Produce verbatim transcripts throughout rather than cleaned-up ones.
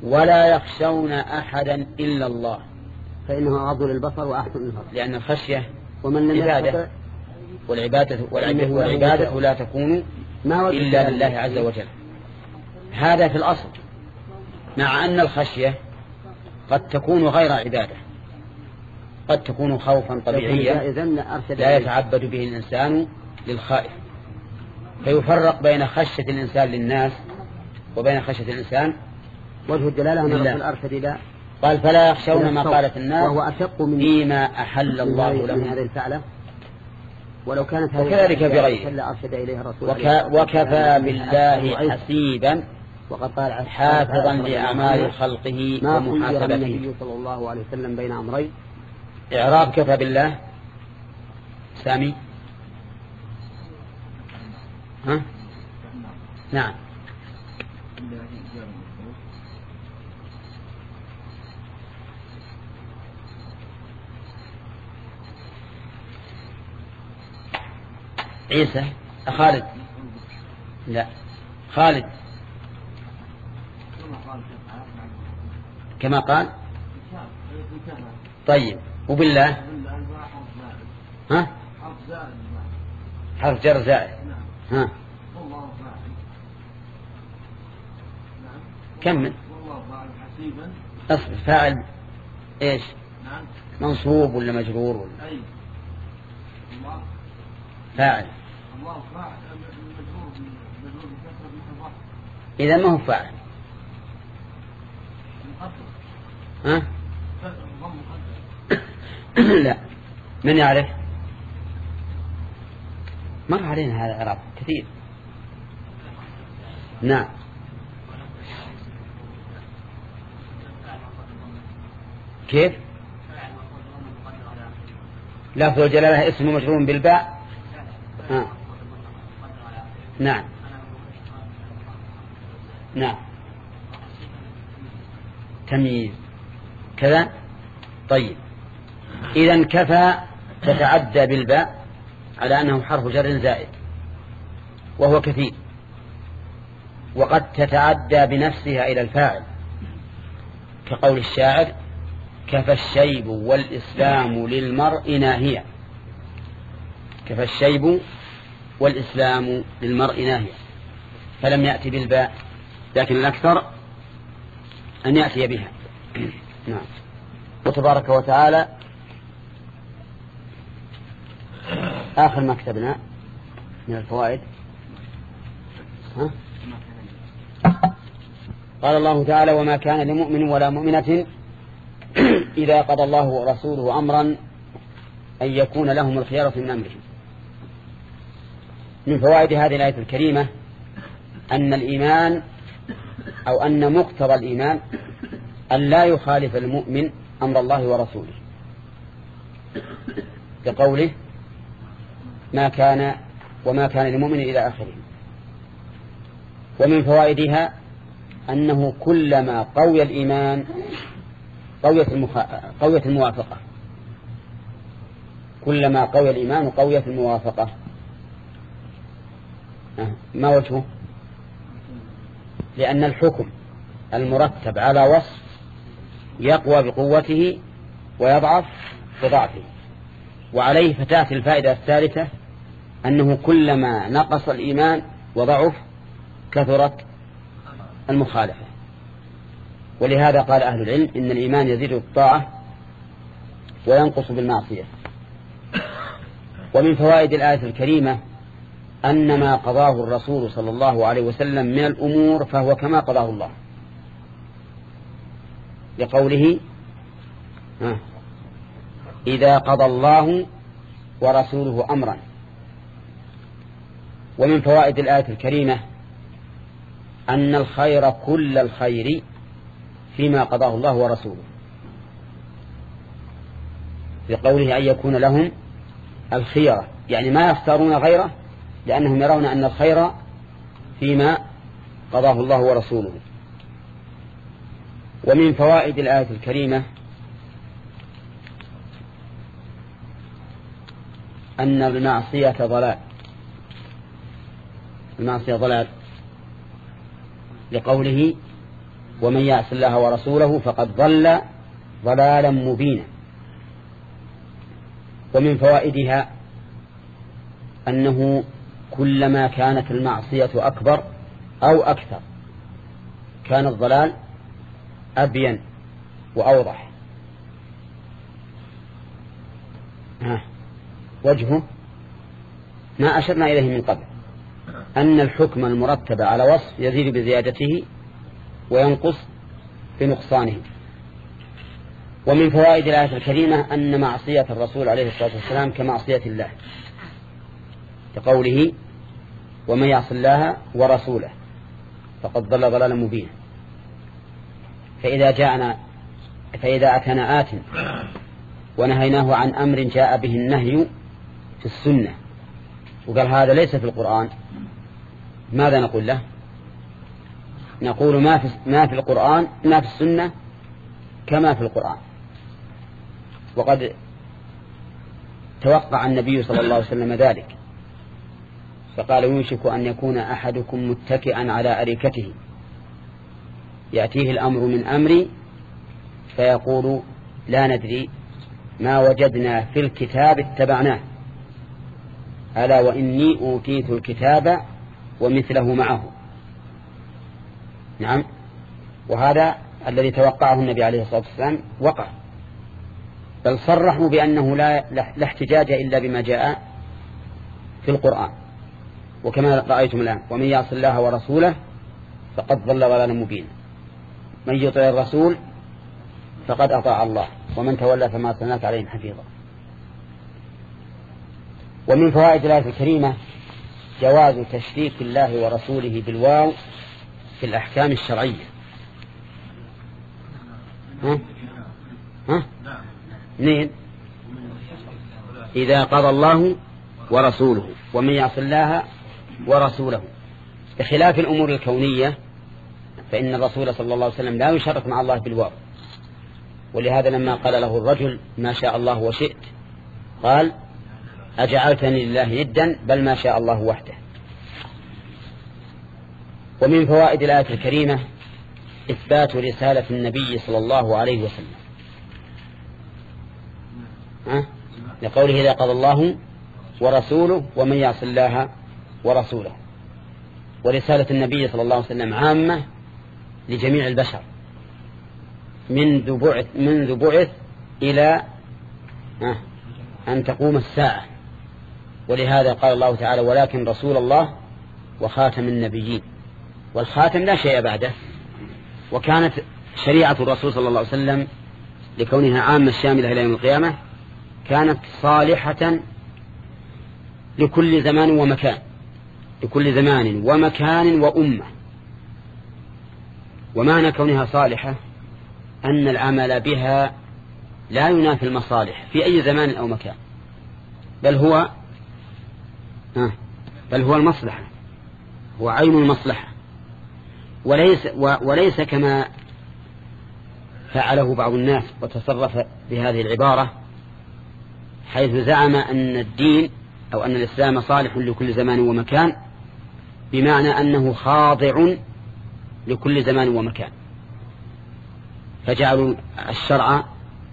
ولا يخشون أحدا إلا الله، فإنه أغض للبصر وأحسن للفرج. لأن الخشية ومن لم عبادة، والعبادة, والعبادة, والعبادة لا تكون إلا لله عز وجل. هذا في الأصل، مع أن الخشية قد تكون غير عبادة، قد تكون خوفا طبيعيا لا يتعبد به الإنسان للخائف، فيفرق بين خشية الإنسان للناس وبين خشية الإنسان. وجه الدلالة أن الرسول أرشد إلى قال فلا يخشون ما قالت الناس وهو أشق من فيما أحل الله لهم هذه الفعلة، ولو كانت وكذلك بغيره. أرشد إليه الرسول وك وكفى بالله حسيبا وقد قال حافظا لأعمال خلقه ومحاسبته. النبي صلى الله عليه وسلم بين أمرين. إعراب كفى بالله سامي. ها؟ نعم. عيسى خالد لا خالد كما قال. طيب وبالله ها حرف جر زائد. ها كمل. أصبر فاعل إيش منصوب ولا مجرور ولا فاعل؟ إذا ما هو فاعل. ها لا من يعرف؟ مر علينا هذا العرب كثير. نعم كيف؟ لفظ الجلالة اسم مجرور بالباء. ها. نعم نعم تمييز كذا. طيب إذن كفى تتعدى بالباء على أنه حرف جر زائد وهو كثير، وقد تتعدى بنفسها إلى الفاعل كقول الشاعر كفى الشيب والإسلام للمرء ناهيا. كفى الشيب والإسلام للمرء ناهيا، فلم يأتي بالباء، لكن الأكثر أن يأتي بها. نعم. وتبارك وتعالى آخر ما كتبنا من الفوائد. ها؟ قال الله تعالى وما كان لمؤمن ولا مؤمنة إذا قضى الله ورسوله أمرا أن يكون لهم الخيارة من أمرهم. من فوائد هذه الآية الكريمة أن الإيمان أو أن مقتضى الإيمان أن لا يخالف المؤمن أمر الله ورسوله، بقوله ما كان وما كان لمؤمن إلى آخره. ومن فوائدها أنه كلما قوي الإيمان قوية, المخ... قوية الموافقة، كلما قوي الإيمان قوية الموافقة. ما وجهه؟ لأن الحكم المرتب على وصف يقوى بقوته ويضعف بضعفه، وعليه فتأتي الفائدة الثالثة أنه كلما نقص الإيمان وضعف كثرت المخالفة. ولهذا قال أهل العلم إن الإيمان يزيد بالطاعة وينقص بالمعصية. ومن فوائد الآية الكريمة أن ما قضاه الرسول صلى الله عليه وسلم من الأمور فهو كما قضاه الله، لقوله إذا قضى الله ورسوله أمرا. ومن فوائد الآية الكريمة أن الخير كل الخير فيما قضاه الله ورسوله، لقوله أن يكون لهم الخيرة، يعني ما يختارون غيره لأنهم يرون أن الخير فيما قضاه الله ورسوله. ومن فوائد الآية الكريمة أن المعصية ضلال، المعصية ضلال، لقوله ومن يعص الله ورسوله فقد ضل ضلالا مبينا. ومن فوائدها أنه كلما كانت المعصية أكبر أو أكثر كان الضلال أبين وأوضح. ها وجهه ما أشرنا إليه من قبل، أن الحكم المرتب على وصف يزيد بزيادته وينقص بنقصانه. ومن فوائد الآية الكريمة أن معصية الرسول عليه الصلاة والسلام كمعصية الله، كقوله ومن يعص الله ورسوله فقد ضل ضلالا مبينا. فإذا جاءنا فإذا أتانا آت ونهيناه عن أمر جاء به النهي في السنة وقال هذا ليس في القرآن، ماذا نقول له؟ نقول ما في ما في القرآن ما في السنة كما في القرآن. وقد توقع النبي صلى الله عليه وسلم ذلك فقال يوشك أن يكون أحدكم متكئا على أريكته يأتيه الأمر من أمري فيقول لا ندري ما وجدنا في الكتاب اتبعناه ألا وإني أوتيت الكتاب ومثله معه. نعم، وهذا الذي توقعه النبي عليه الصلاة والسلام وقع، بل صرحوا بأنه لا, لا احتجاج إلا بما جاء في القرآن. وكما رأيتم الآن ومن يعص الله ورسوله فقد ضل ضلالا مبينا. من يطع الرسول فقد أطاع الله ومن تولى فما أرسلناك عليهم حفيظا. ومن فوائد الآية الكريمة جواز تشريك الله ورسوله بالواو في الأحكام الشرعية. ها؟ ها؟ منين؟ إذا قضى الله ورسوله ومن يعص الله ورسوله، بخلاف الأمور الكونية فإن الرسول صلى الله عليه وسلم لا يشرك مع الله بالواو. ولهذا لما قال له الرجل ما شاء الله وشئت قال أجعلتني لله ندا بل ما شاء الله وحده. ومن فوائد الآية الكريمة إثبات رسالة النبي صلى الله عليه وسلم، ها؟ لقوله إذا قضى الله ورسوله ومن يعص الله ورسوله. ورسالة النبي صلى الله عليه وسلم عامة لجميع البشر منذ بعث, منذ بعث إلى أن تقوم الساعة. ولهذا قال الله تعالى ولكن رسول الله وخاتم النبيين، والخاتم لا شيء بعده. وكانت شريعة الرسول صلى الله عليه وسلم لكونها عامة شاملة إلى يوم القيامة كانت صالحة لكل زمان ومكان، لكل زمان ومكان وأمة. ومعنى كونها صالحة أن العمل بها لا ينافي المصالح في أي زمان أو مكان، بل هو آه بل هو المصلحة، هو عين المصلحة، وليس وليس كما فعله بعض الناس وتصرف بهذه العبارة حيث زعم أن الدين أو أن الإسلام صالح لكل زمان ومكان، بمعنى أنه خاضع لكل زمان ومكان، فجعلوا الشرع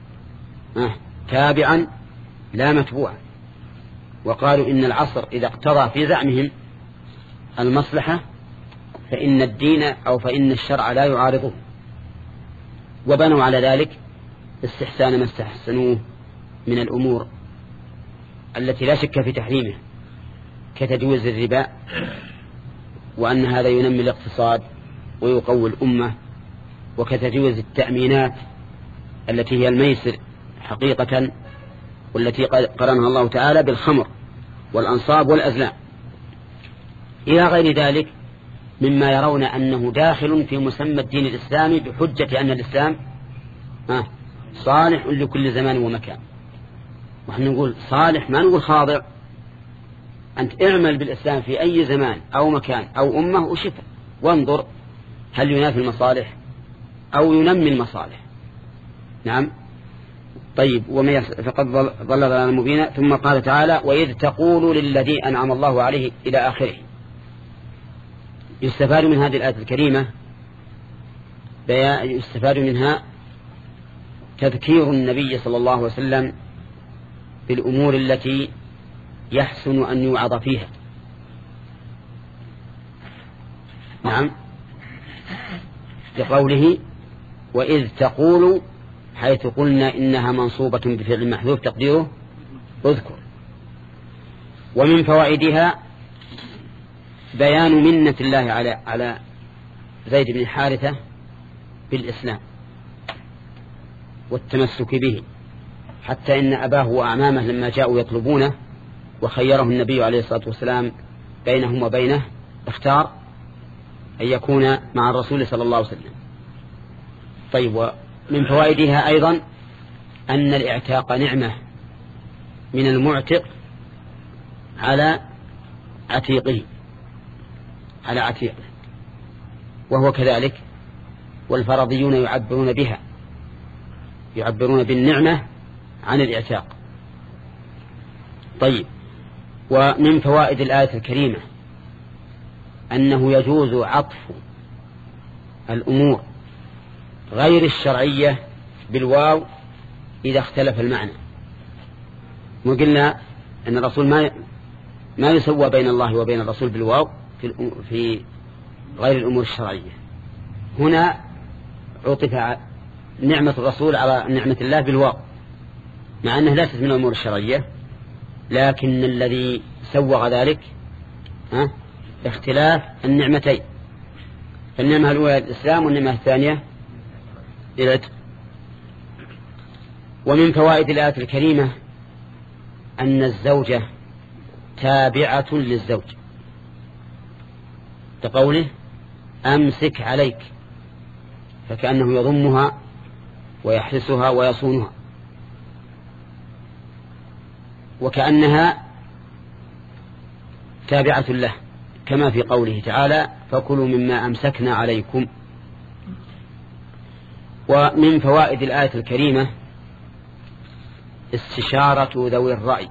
تابعا لا متبوعا. وقالوا إن العصر إذا اقتضى في زعمهم المصلحة فإن الدين أو فإن الشرع لا يعارضه، وبنوا على ذلك استحسان ما استحسنوه من الأمور التي لا شك في تحريمه كتجويز الربا، وأن هذا ينمي الاقتصاد ويقوي الأمة، وكتجويز التأمينات التي هي الميسر حقيقة، والتي قرنها الله تعالى بالخمر والأنصاب والأزلام إلى غير ذلك مما يرون أنه داخل في مسمى الدين الإسلامي بحجة أن الإسلام صالح لكل زمان ومكان. ونحن نقول صالح، ما نقول خاضع. أنت اعمل بالإسلام في أي زمان أو مكان أو أمة وشفا، وانظر هل ينافي المصالح أو ينمي المصالح. نعم. طيب وما فقد ضل ضلالا مبينا. ثم قال تعالى وإذ تقول للذي أنعم الله عليه إلى آخره. يستفاد من هذه الآية الكريمة يستفاد منها تذكير النبي صلى الله عليه وسلم بالأمور التي يحسن أن يوعظ فيها. نعم، بقوله وإذ تقول، حيث قلنا إنها منصوبة بفعل محذوف تقديره اذكر. ومن فوائدها بيان منة الله على على زيد بن حارثة بالإسلام والتمسك به، حتى إن أباه وأعمامه لما جاءوا يطلبونه وخيره النبي عليه الصلاة والسلام بينهم وبينه اختار أن يكون مع الرسول صلى الله عليه وسلم. طيب، ومن فوائدها أيضا أن الاعتاق نعمة من المعتق على عتيقه على عتيقه وهو كذلك، والفرضيون يعبرون بها يعبرون بالنعمة عن الاعتاق. طيب، ومن فوائد الآية الكريمة أنه يجوز عطف الأمور غير الشرعية بالواو إذا اختلف المعنى. وقلنا أن الرسول ما ما يسوى بين الله وبين الرسول بالواو في في غير الأمور الشرعية. هنا عطف نعمة الرسول على نعمة الله بالواو، مع أنها ليست من الأمور الشرعية، لكن الذي سوغ ذلك ها اختلاف النعمتين، فالنعمة الأولى الإسلام والنعمة الثانية العتق. ومن فوائد الآية الكريمة أن الزوجة تابعة للزوج، كقوله أمسك عليك، فكأنه يضمها ويحرسها ويصونها، وكأنها تابعة له، كما في قوله تعالى فكلوا مما أمسكنا عليكم. ومن فوائد الآية الكريمة استشارة ذوي الرأي،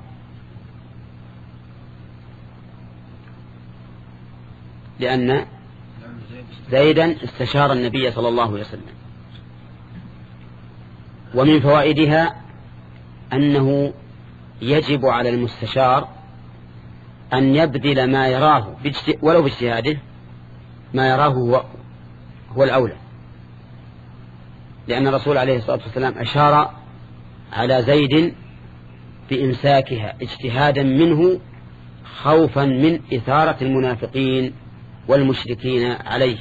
لأن زيدا استشار النبي صلى الله عليه وسلم. ومن فوائدها أنه يجب على المستشار أن يبذل ما يراه ولو باجتهاده ما يراه هو, هو الأولى، لأن الرسول عليه الصلاة والسلام أشار على زيد بإمساكها اجتهادا منه خوفا من إثارة المنافقين والمشركين عليه.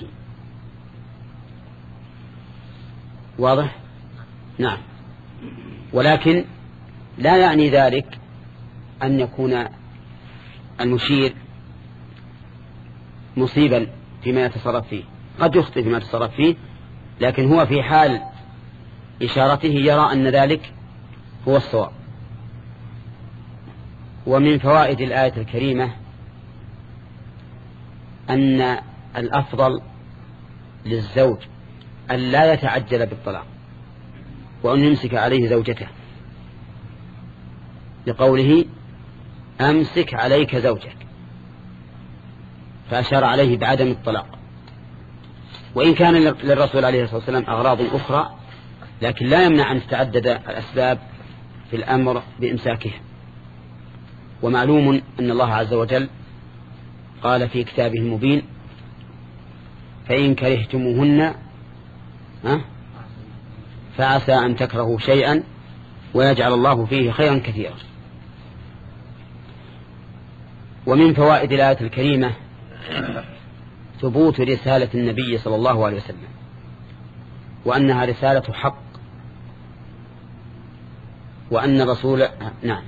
واضح؟ نعم. ولكن لا يعني ذلك أن يكون المشير مصيبا فيما يتصرف فيه، قد يخطئ فيما يتصرف فيه، لكن هو في حال إشارته يرى أن ذلك هو الصواب. ومن فوائد الآية الكريمة أن الأفضل للزوج أن لا يتعجل بالطلاق وأن يمسك عليه زوجته، لقوله أمسك عليك زوجك، فأشار عليه بعدم الطلاق. وإن كان للرسول عليه الصلاة والسلام أغراض أخرى، لكن لا يمنع أن تتعدد الأسباب في الأمر بإمساكه. ومعلوم أن الله عز وجل قال في كتابه المبين فإن كرهتموهن فعسى أن تكرهوا شيئا ويجعل الله فيه خيرا كثيرا. ومن فوائد الآية الكريمة ثبوت رسالة النبي صلى الله عليه وسلم، وأنها رسالة حق، وأن الرسول نعم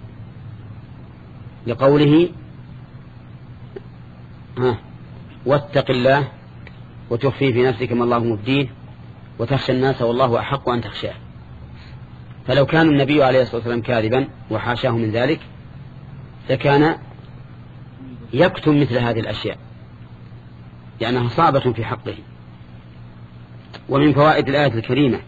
لقوله ها واتق الله وتخفي في نفسك ما الله مبديه وتخشى الناس والله أحق أن تخشاه. فلو كان النبي عليه الصلاة والسلام كاذبا وحاشاه من ذلك لكان يكتم مثل هذه الأشياء لأنها صعبة في حقه. ومن فوائد الآية الكريمة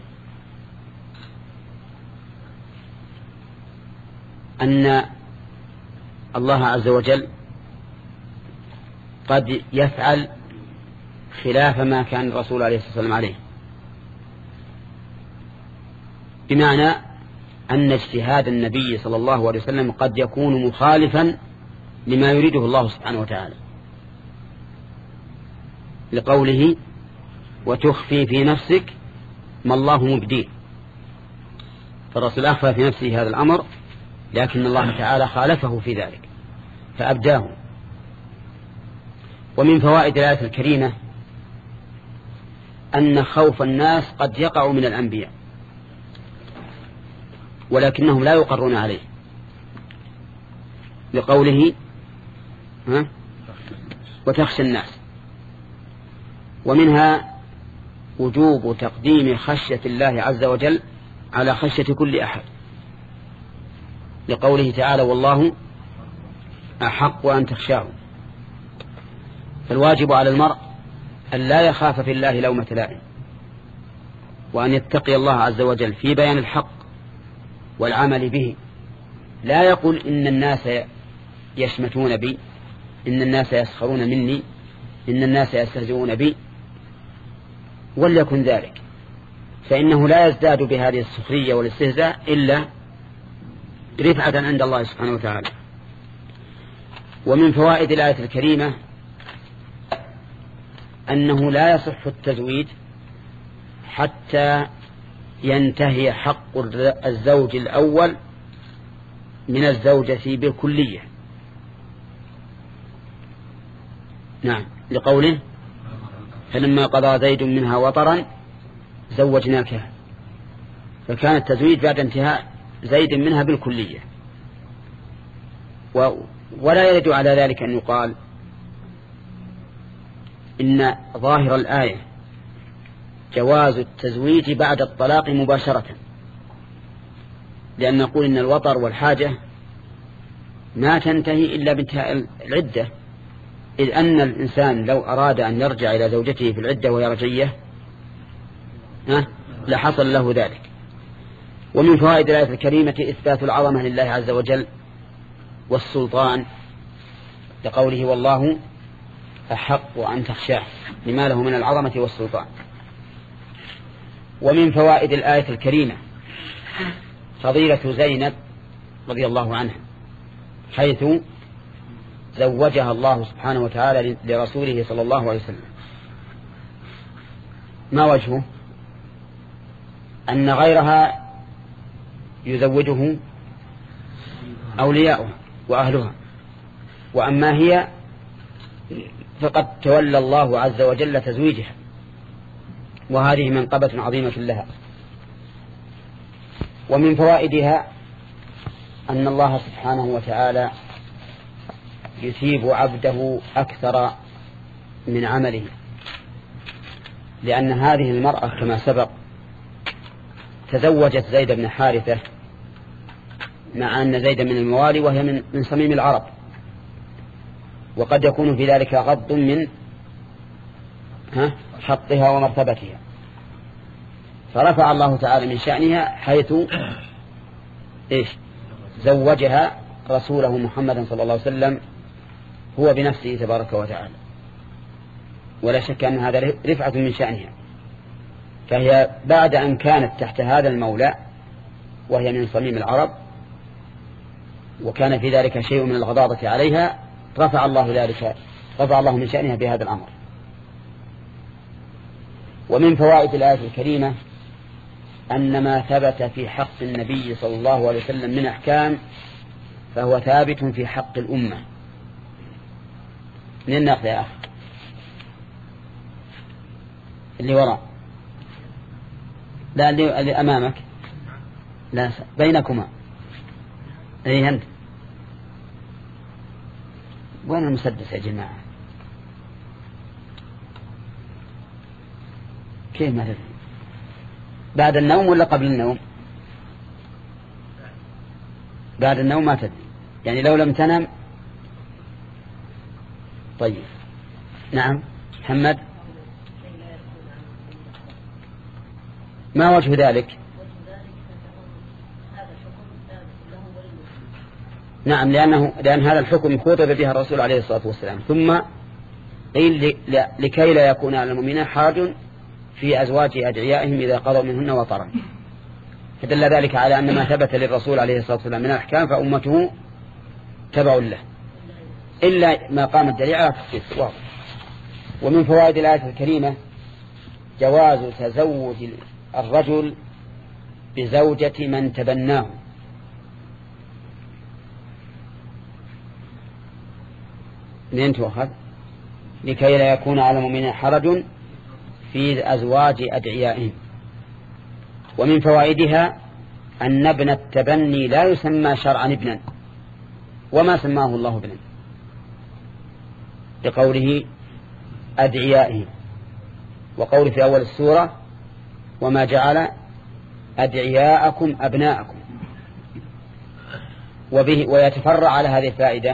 أن الله عز وجل قد يفعل خلاف ما كان الرسول عليه الصلاة والسلام عليه، بمعنى أن اجتهاد النبي صلى الله عليه وسلم قد يكون مخالفا لما يريده الله سبحانه وتعالى، لقوله وتخفي في نفسك ما الله مبديه، فالرسول أخفى في نفسه هذا الأمر، لكن الله تعالى خالفه في ذلك فأبداه. ومن فوائد الآية الكريمة أن خوف الناس قد يقع من الأنبياء ولكنهم لا يقرون عليه، لقوله ها وتخشى الناس. ومنها وجوب تقديم خشية الله عز وجل على خشية كل أحد، لقوله تعالى والله أحق أن تخشاه. فالواجب على المرء أن لا يخاف في الله لومة لائم، وأن يتقي الله عز وجل في بيان الحق والعمل به، لا يقول إن الناس يشمتون بي، إن الناس يسخرون مني، إن الناس يستهزئون بي، وليكن ذلك، فإنه لا يزداد بهذه السخرية والاستهزاء إلا رفعة عند الله سبحانه وتعالى. ومن فوائد الآية الكريمة أنه لا يصح التزويج حتى ينتهي حق الزوج الأول من الزوجة بالكلية. نعم، لقوله فلما قضى زيد منها وطرا زوجناكها، فكان التزويج بعد انتهاء زيد منها بالكلية. و ولا يرد على ذلك أن يقال إن ظاهر الآية جواز التزويج بعد الطلاق مباشرة، لأن نقول إن الوطر والحاجة ما تنتهي إلا بانتهاء العدة، إذ أن الإنسان لو أراد أن يرجع إلى زوجته في العدة وهي رجعية لحصل له ذلك. ومن فوائد الآية الكريمة إثبات العظمة لله عز وجل والسلطان، لقوله والله أحق أن تخشاه، لما له من العظمة والسلطان. ومن فوائد الآية الكريمة فضيلة زينب رضي الله عنها، حيث زوجها الله سبحانه وتعالى لرسوله صلى الله عليه وسلم. ما وجهه؟ أن غيرها يزوجه أولياؤه وأهلها، وأما هي فقد تولى الله عز وجل تزويجها، وهذه منقبة عظيمة لها. ومن فوائدها أن الله سبحانه وتعالى يثيب عبده أكثر من عمله، لأن هذه المرأة كما سبق تزوجت زيد بن حارثة مع أن زيد من الموالي وهي من, من صميم العرب، وقد يكون في ذلك غض من ها حقها ومرتبتها، فرفع الله تعالى من شأنها حيث إيش زوجها رسوله محمدا صلى الله عليه وسلم هو بنفسه تبارك وتعالى، ولا شك أن هذا رفعة من شأنها. فهي بعد أن كانت تحت هذا المولى وهي من صميم العرب وكان في ذلك شيء من الغضاضة عليها، رفع الله ذلك رفع الله من شأنها بهذا الأمر. ومن فوائد الآية الكريمة أن ما ثبت في حق النبي صلى الله عليه وسلم من أحكام فهو ثابت في حق الأمة. من الناقض يا أخي اللي وراء؟ لا اللي, اللي أمامك، لا بينكما. أي أنت وين المسدس يا جماعة؟ كيف ما تدري؟ بعد النوم ولا قبل النوم؟ بعد النوم ما تدري، يعني لو لم تنم. طيب نعم محمد، ما وجه ذلك؟ نعم لأنه لأن هذا الحكم خطب بها الرسول عليه الصلاة والسلام، ثم قيل لكي لا يكون على المؤمنين حرج في أزواج أدعيائهم إذا قضوا منهن وطرا، فدل ذلك على أن ما ثبت للرسول عليه الصلاة والسلام من الأحكام فأمته تبع له، إلا ما قام الدليل على تخصيص واضح. ومن فوائد الآية الكريمة جواز تزوج الرجل بزوجة من تبناه، منين تؤخذ؟ لكي لا يكون على المؤمنين حرج في أزواج أدعيائهم. ومن فوائدها أن ابن التبني لا يسمى شرعا ابنا، وما سماه الله ابنا لقوله أدعيائهم، وقول في أول السورة وما جعل أدعياءكم أبناءكم. وبه ويتفرع على هذه الفائدة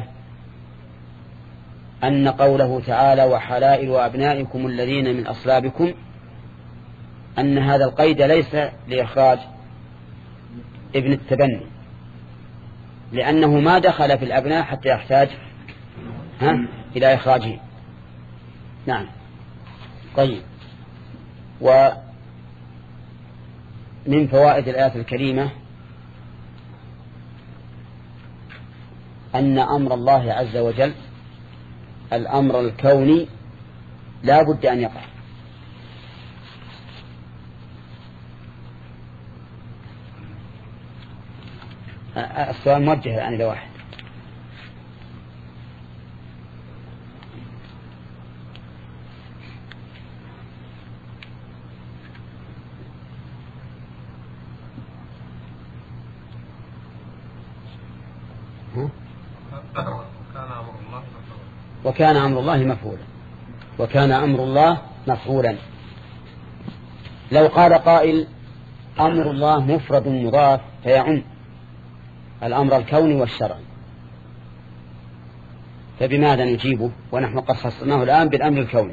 أن قوله تعالى وحلائل أبنائكم الذين من أصلابكم، أن هذا القيد ليس لإخراج ابن التبني، لأنه ما دخل في الأبناء حتى يحتاج ها إلى إخراجه. نعم. طيب. ومن فوائد الآية الكريمة أن أمر الله عز وجل الأمر الكوني لا بد أن يقع. السؤال موجه الآن إلى واحد. وكان أمر الله مفعولا. وكان أمر الله مفعولا. لو قال قائل أمر الله مفرد مضاف فيعم الأمر الكوني والشرعي، فبماذا نجيبه ونحن قد خصصناه الآن بالأمر الكوني؟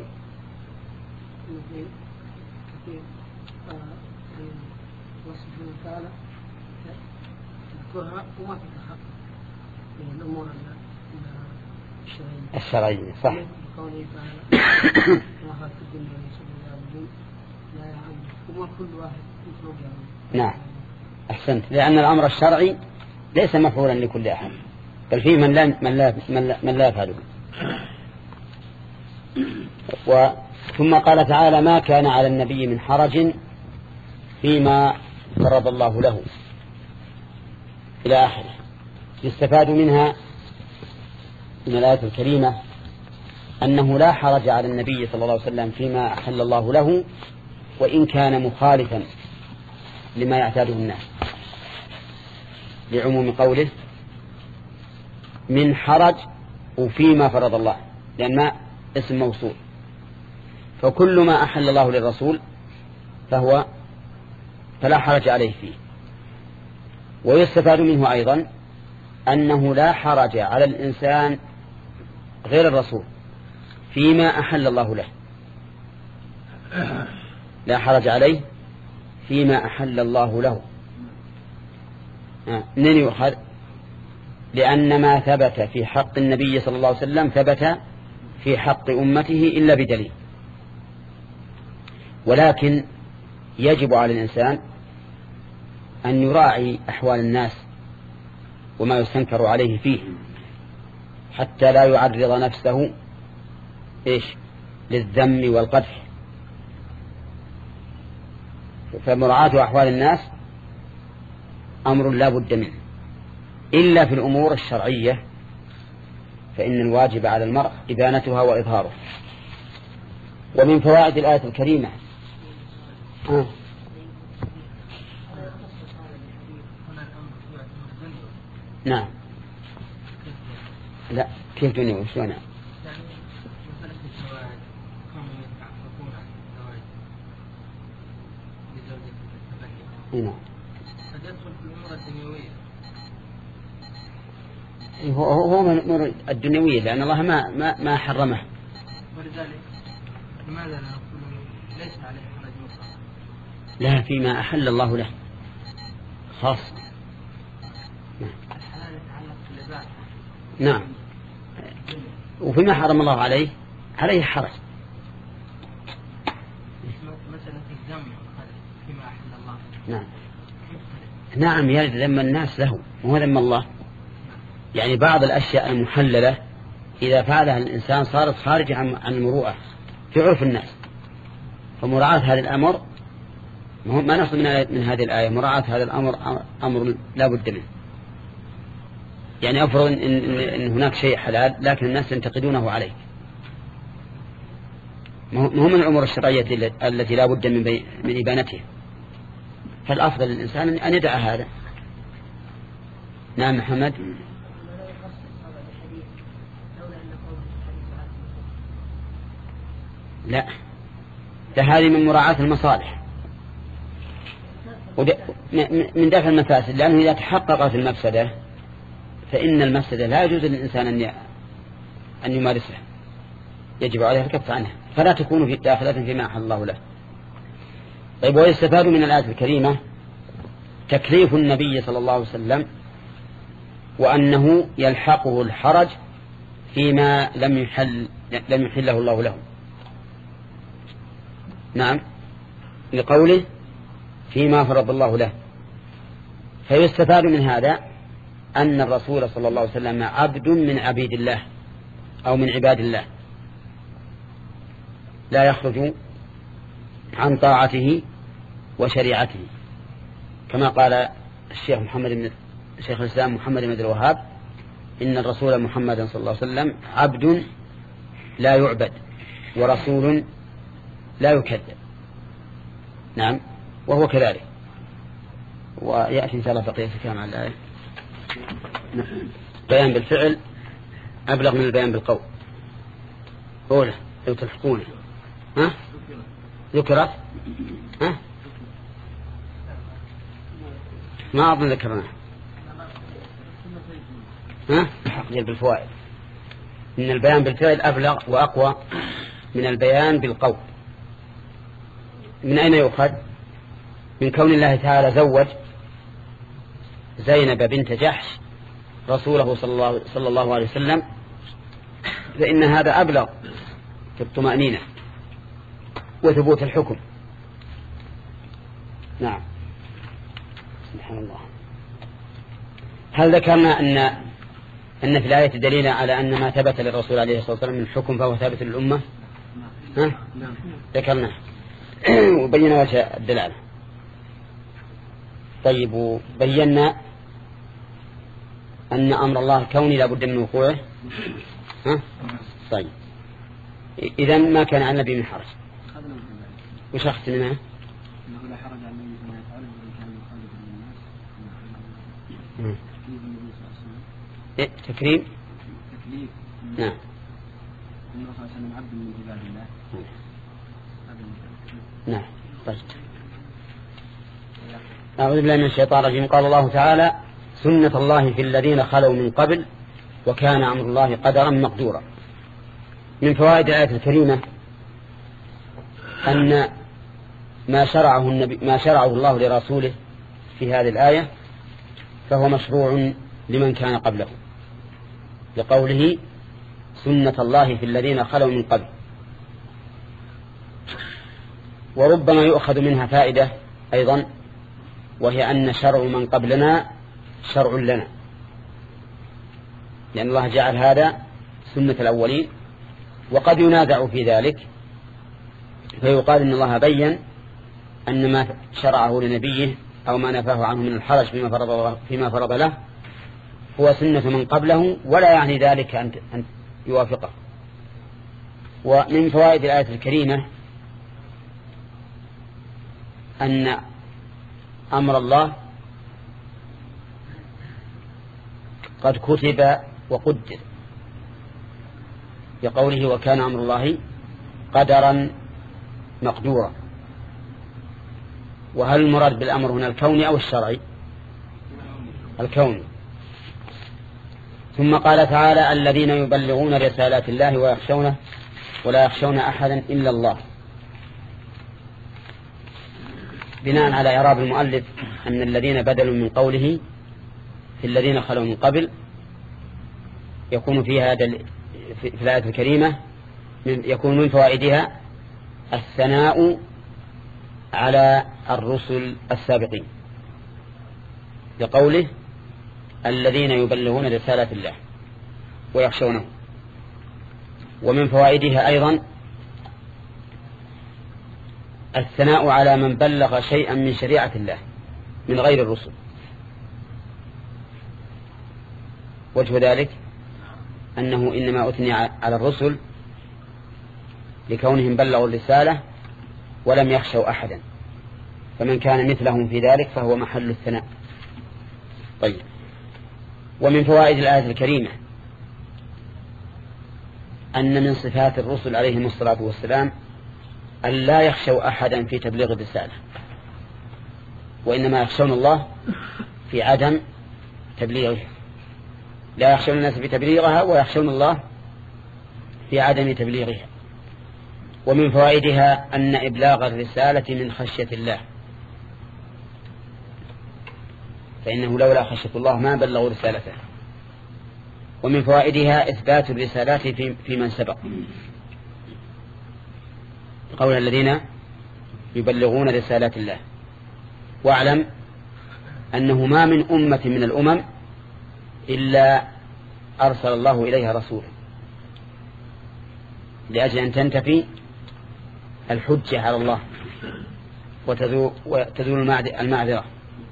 الشرعية صح. نعم أحسنت، لأن الأمر الشرعي ليس مفعولا لكل أحد، بل فيه من لا من لا من لا, من لا يفعله. ثم قال تعالى ما كان على النبي من حرج فيما فرض الله له إلى آخره. يستفاد منها من الآية الكريمة أنه لا حرج على النبي صلى الله عليه وسلم فيما أحل الله له وإن كان مخالفا لما يعتاده الناس، لعموم قوله من حرج وفيما فرض الله، لأن ما اسم موصول، فكل ما أحل الله للرسول فهو فلا حرج عليه فيه. ويستفاد منه أيضا أنه لا حرج على الإنسان غير الرسول فيما أحل الله له، لا حرج عليه فيما أحل الله له. منين يؤخذ؟ لأن ما ثبت في حق النبي صلى الله عليه وسلم ثبت في حق أمته إلا بدليل. ولكن يجب على الإنسان أن يراعي أحوال الناس وما يستنكر عليه فيه حتى لا يعرض نفسه إيش للذم والقدح. فمراعاة أحوال الناس أمر لا بد منه، إلا في الأمور الشرعية فإن الواجب على المرء إبانتها وإظهارها. ومن فوائد الآية الكريمة آه. نعم لا كيف دنيا شو أنا هنا هو هو من الأمور الدنيوية، لأن الله ما ما ما حرمه. ولذلك لماذا نقول ليس عليه حرج مطلق؟ لا، فيما أحل الله له خاص. نعم. وفيما حرم الله عليه عليه حرج. مسألة الذم فيما أحل الله. نعم. نعم يرد ذم الناس له وهو ذم الله. يعني بعض الأشياء المحللة إذا فعلها الإنسان صارت خارجة عن المروءة في عرف الناس، فمراعاة هذا الأمر ما نقصد من هذه الآية. مراعاة هذا الأمر أمر لا بد منه. يعني أفرض إن, إن, إن هناك شيء حلال لكن الناس ينتقدونه عليه، ما هو من الأمور الشرعية التي لا بد من, من إبانته، فالأفضل للإنسان أن يدع هذا. نعم محمد. لا، هذه من مراعاة المصالح من دفع المفاسد، لأنه إذا تحققت المفسدة فإن المفسدة لا يجوز للإنسان أن أن يمارسها، يجب عليه الكف عنها، فلا تكون في داخلة فيما أحل الله له. طيب، ويستفاد من الآية الكريمة تكليف النبي صلى الله عليه وسلم وأنه يلحقه الحرج فيما لم يحل لم يحله الله له. نعم، لقوله فيما فرض الله له. فيستفاد من هذا أن الرسول صلى الله عليه وسلم عبد من عبيد الله أو من عباد الله، لا يخرج عن طاعته وشريعته، كما قال الشيخ محمد بن شيخ الإسلام محمد بن عبد الوهاب: إن الرسول محمد صلى الله عليه وسلم عبد لا يعبد ورسول لا يكذب. نعم، وهو كذلك. ويأتي إن شاء الله بقية الكلام عن الآية. بيان بالفعل أبلغ من البيان بالقول. أولى لو تلحقونه. ها؟ ذكرت؟ ها؟ ما أظن ذكرناه. ها؟ حقيقة بالفوائد إن البيان بالفعل أبلغ وأقوى من البيان بالقول. من أين يؤخذ؟ من كون الله تعالى زوج زينب بنت جحش رسوله صلى الله, صلى الله عليه وسلم، فإن هذا أبلغ في الطمأنينة وثبوت الحكم. نعم، سبحان الله. هل ذكرنا أن أن في الآية دليل على أن ما ثبت للرسول عليه الصلاة والسلام من حكم فهو ثابت للأمة؟ ها؟ ذكرنا وبينا وجه الدلالة. طيب، وبينا أن أمر الله كوني لا بد من وقوعه. ها؟ طيب، إذا ما كان عن النبي من حرج. وش أخذت منها؟ أنه لا حرج على النبي فيما يفعله وإن كان يخالف الناس. إيه؟ تكريم؟ تكليف. نعم. النبي صلى الله عليه وسلم عبد من عباد الله. نعم. طيب، أعوذ بالله من الشيطان الرجيم. قال الله تعالى: سنة الله في الذين خلوا من قبل وكان أمر الله قدرا مقدورا. من فوائد الآية الكريمة أن ما شرعه النبي ما شرعه الله لرسوله في هذه الآية فهو مشروع لمن كان قبله، لقوله سنة الله في الذين خلوا من قبل. وربما يؤخذ منها فائدة أيضا، وهي أن شرع من قبلنا شرع لنا، لأن الله جعل هذا سنة الأولين. وقد ينازع في ذلك فيقال إن الله بيّن أن ما شرعه لنبيه أو ما نفاه عنه من الحرج فيما فرض, فيما فرض له هو سنة من قبله، ولا يعني ذلك أن يوافقه. ومن فوائد الآية الكريمة أن أمر الله قد كتب وقدر، بقوله وكان أمر الله قدرا مقدورا. وهل المراد بالأمر هنا الكوني أو الشرعي؟ الكوني. ثم قال تعالى: الذين يبلغون رسالات الله ويخشونه ولا يخشون أحدا إلا الله. بناء على إعراب المؤلف أن الذين بدلوا من قوله في الذين خلوا من قبل، يكون في هذا في الآية الكريمة يكون من فوائدها الثناء على الرسل السابقين لقوله الذين يبلغون رسالة الله ويخشونه. ومن فوائدها أيضا الثناء على من بلغ شيئا من شريعة الله من غير الرسل. وجه ذلك أنه إنما أثني على الرسل لكونهم بلغوا الرسالة ولم يخشوا أحدا، فمن كان مثلهم في ذلك فهو محل الثناء. طيب، ومن فوائد الآية الكريمة أن من صفات الرسل عليهم الصلاة والسلام أن لا يخشوا أحدا في تبليغ الرسالة، وإنما يخشون الله في عدم تبليغها. لا يخشون الناس في تبليغها ويخشون الله في عدم تبليغها. ومن فوائدها أن إبلاغ الرسالة من خشية الله، فإنه لولا خشية الله ما بلغوا رسالته. ومن فوائدها إثبات الرسالات في, في من سبق، قول الذين يبلغون رسالات الله. واعلم أنه ما من أمة من الأمم إلا أرسل الله إليها رسولا لأجل أن تنتفي الحجة على الله وتزول المعذرة.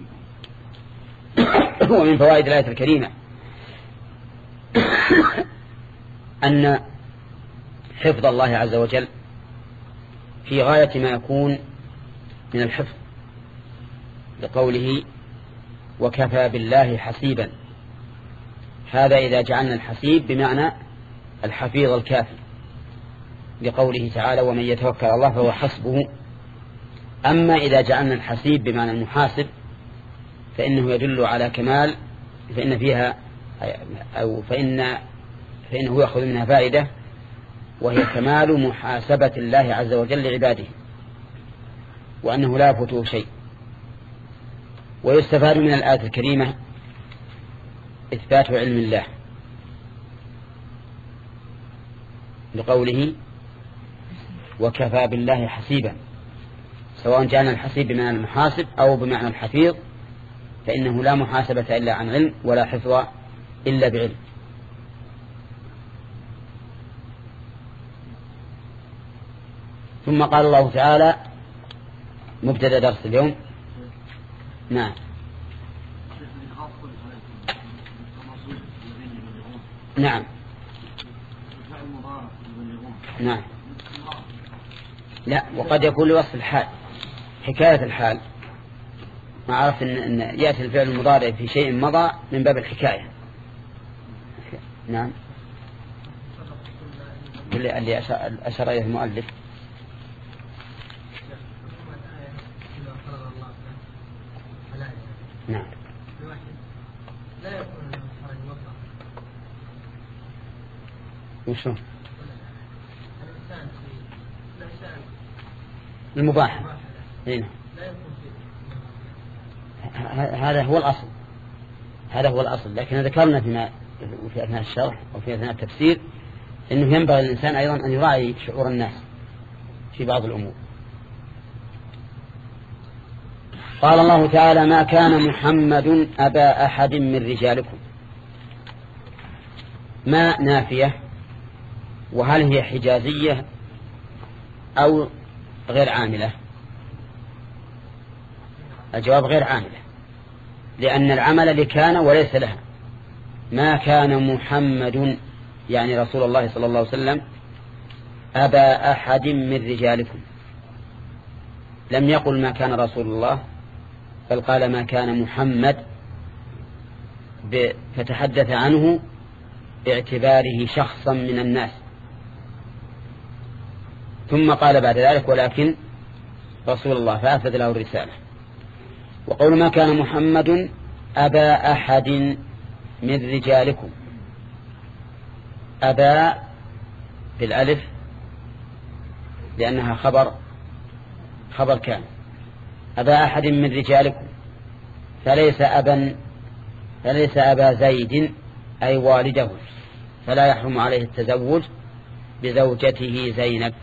ومن فوائد الآية الكريمة أن حفظ الله عز وجل في غاية ما يكون من الحفظ، لقوله وكفى بالله حسيبا. هذا إذا جعلنا الحسيب بمعنى الحفيظ الكافي، لقوله تعالى ومن يتوكل على الله فهو حسبه. أما إذا جعلنا الحسيب بمعنى المحاسب فإنه يدل على كمال، فإن فيها أو فإن فإنه يأخذ منها فائدة، وهي كمال محاسبة الله عز وجل لعباده، وأنه لا يفوته شيء. ويستفاد من الآية الكريمة إثبات علم الله، لقوله وكفى بالله حسيبا، سواء جعلنا الحسيب بمعنى المحاسب أو بمعنى الحفيظ، فإنه لا محاسبة إلا عن علم ولا حفظ إلا بعلم. ثم قال الله تعالى مبتدأ درس اليوم. نعم نعم نعم لا، وقد يكون لوصف الحال حكاية الحال. ما عرفت إن, إن يأتي الفعل المضارع في شيء مضى من باب الحكاية. نعم اللي أشار إليه المؤلف. نعم لا يكون الحرج مطلق. وشو الإنسان في الإنسان المباح هنا لا يكون هذا هو الأصل، هذا هو الأصل. لكن ذكرنا فيما في أثناء الشرح وفي أثناء التفسير أنه ينبغي للإنسان أيضا أن يراعي شعور الناس في بعض الأمور. قال الله تعالى ما كان محمد أبا أحد من رجالكم. ما نافية، وهل هي حجازية أو غير عاملة؟ الجواب غير عاملة، لأن العمل لكان وليس لها. ما كان محمد يعني رسول الله صلى الله عليه وسلم أبا أحد من رجالكم، لم يقل ما كان رسول الله، بل قال ما كان محمد، فتحدث عنه باعتباره شخصا من الناس. ثم قال بعد ذلك ولكن رسول الله، فأثبت له الرسالة. وقول ما كان محمد أبا أحد من رجالكم، أبا بالألف لأنها خبر خبر كان. أبا أحد من رجالكم فليس أبا فليس أبا زيد أي والده، فلا يحرم عليه التزوج بزوجته زينب.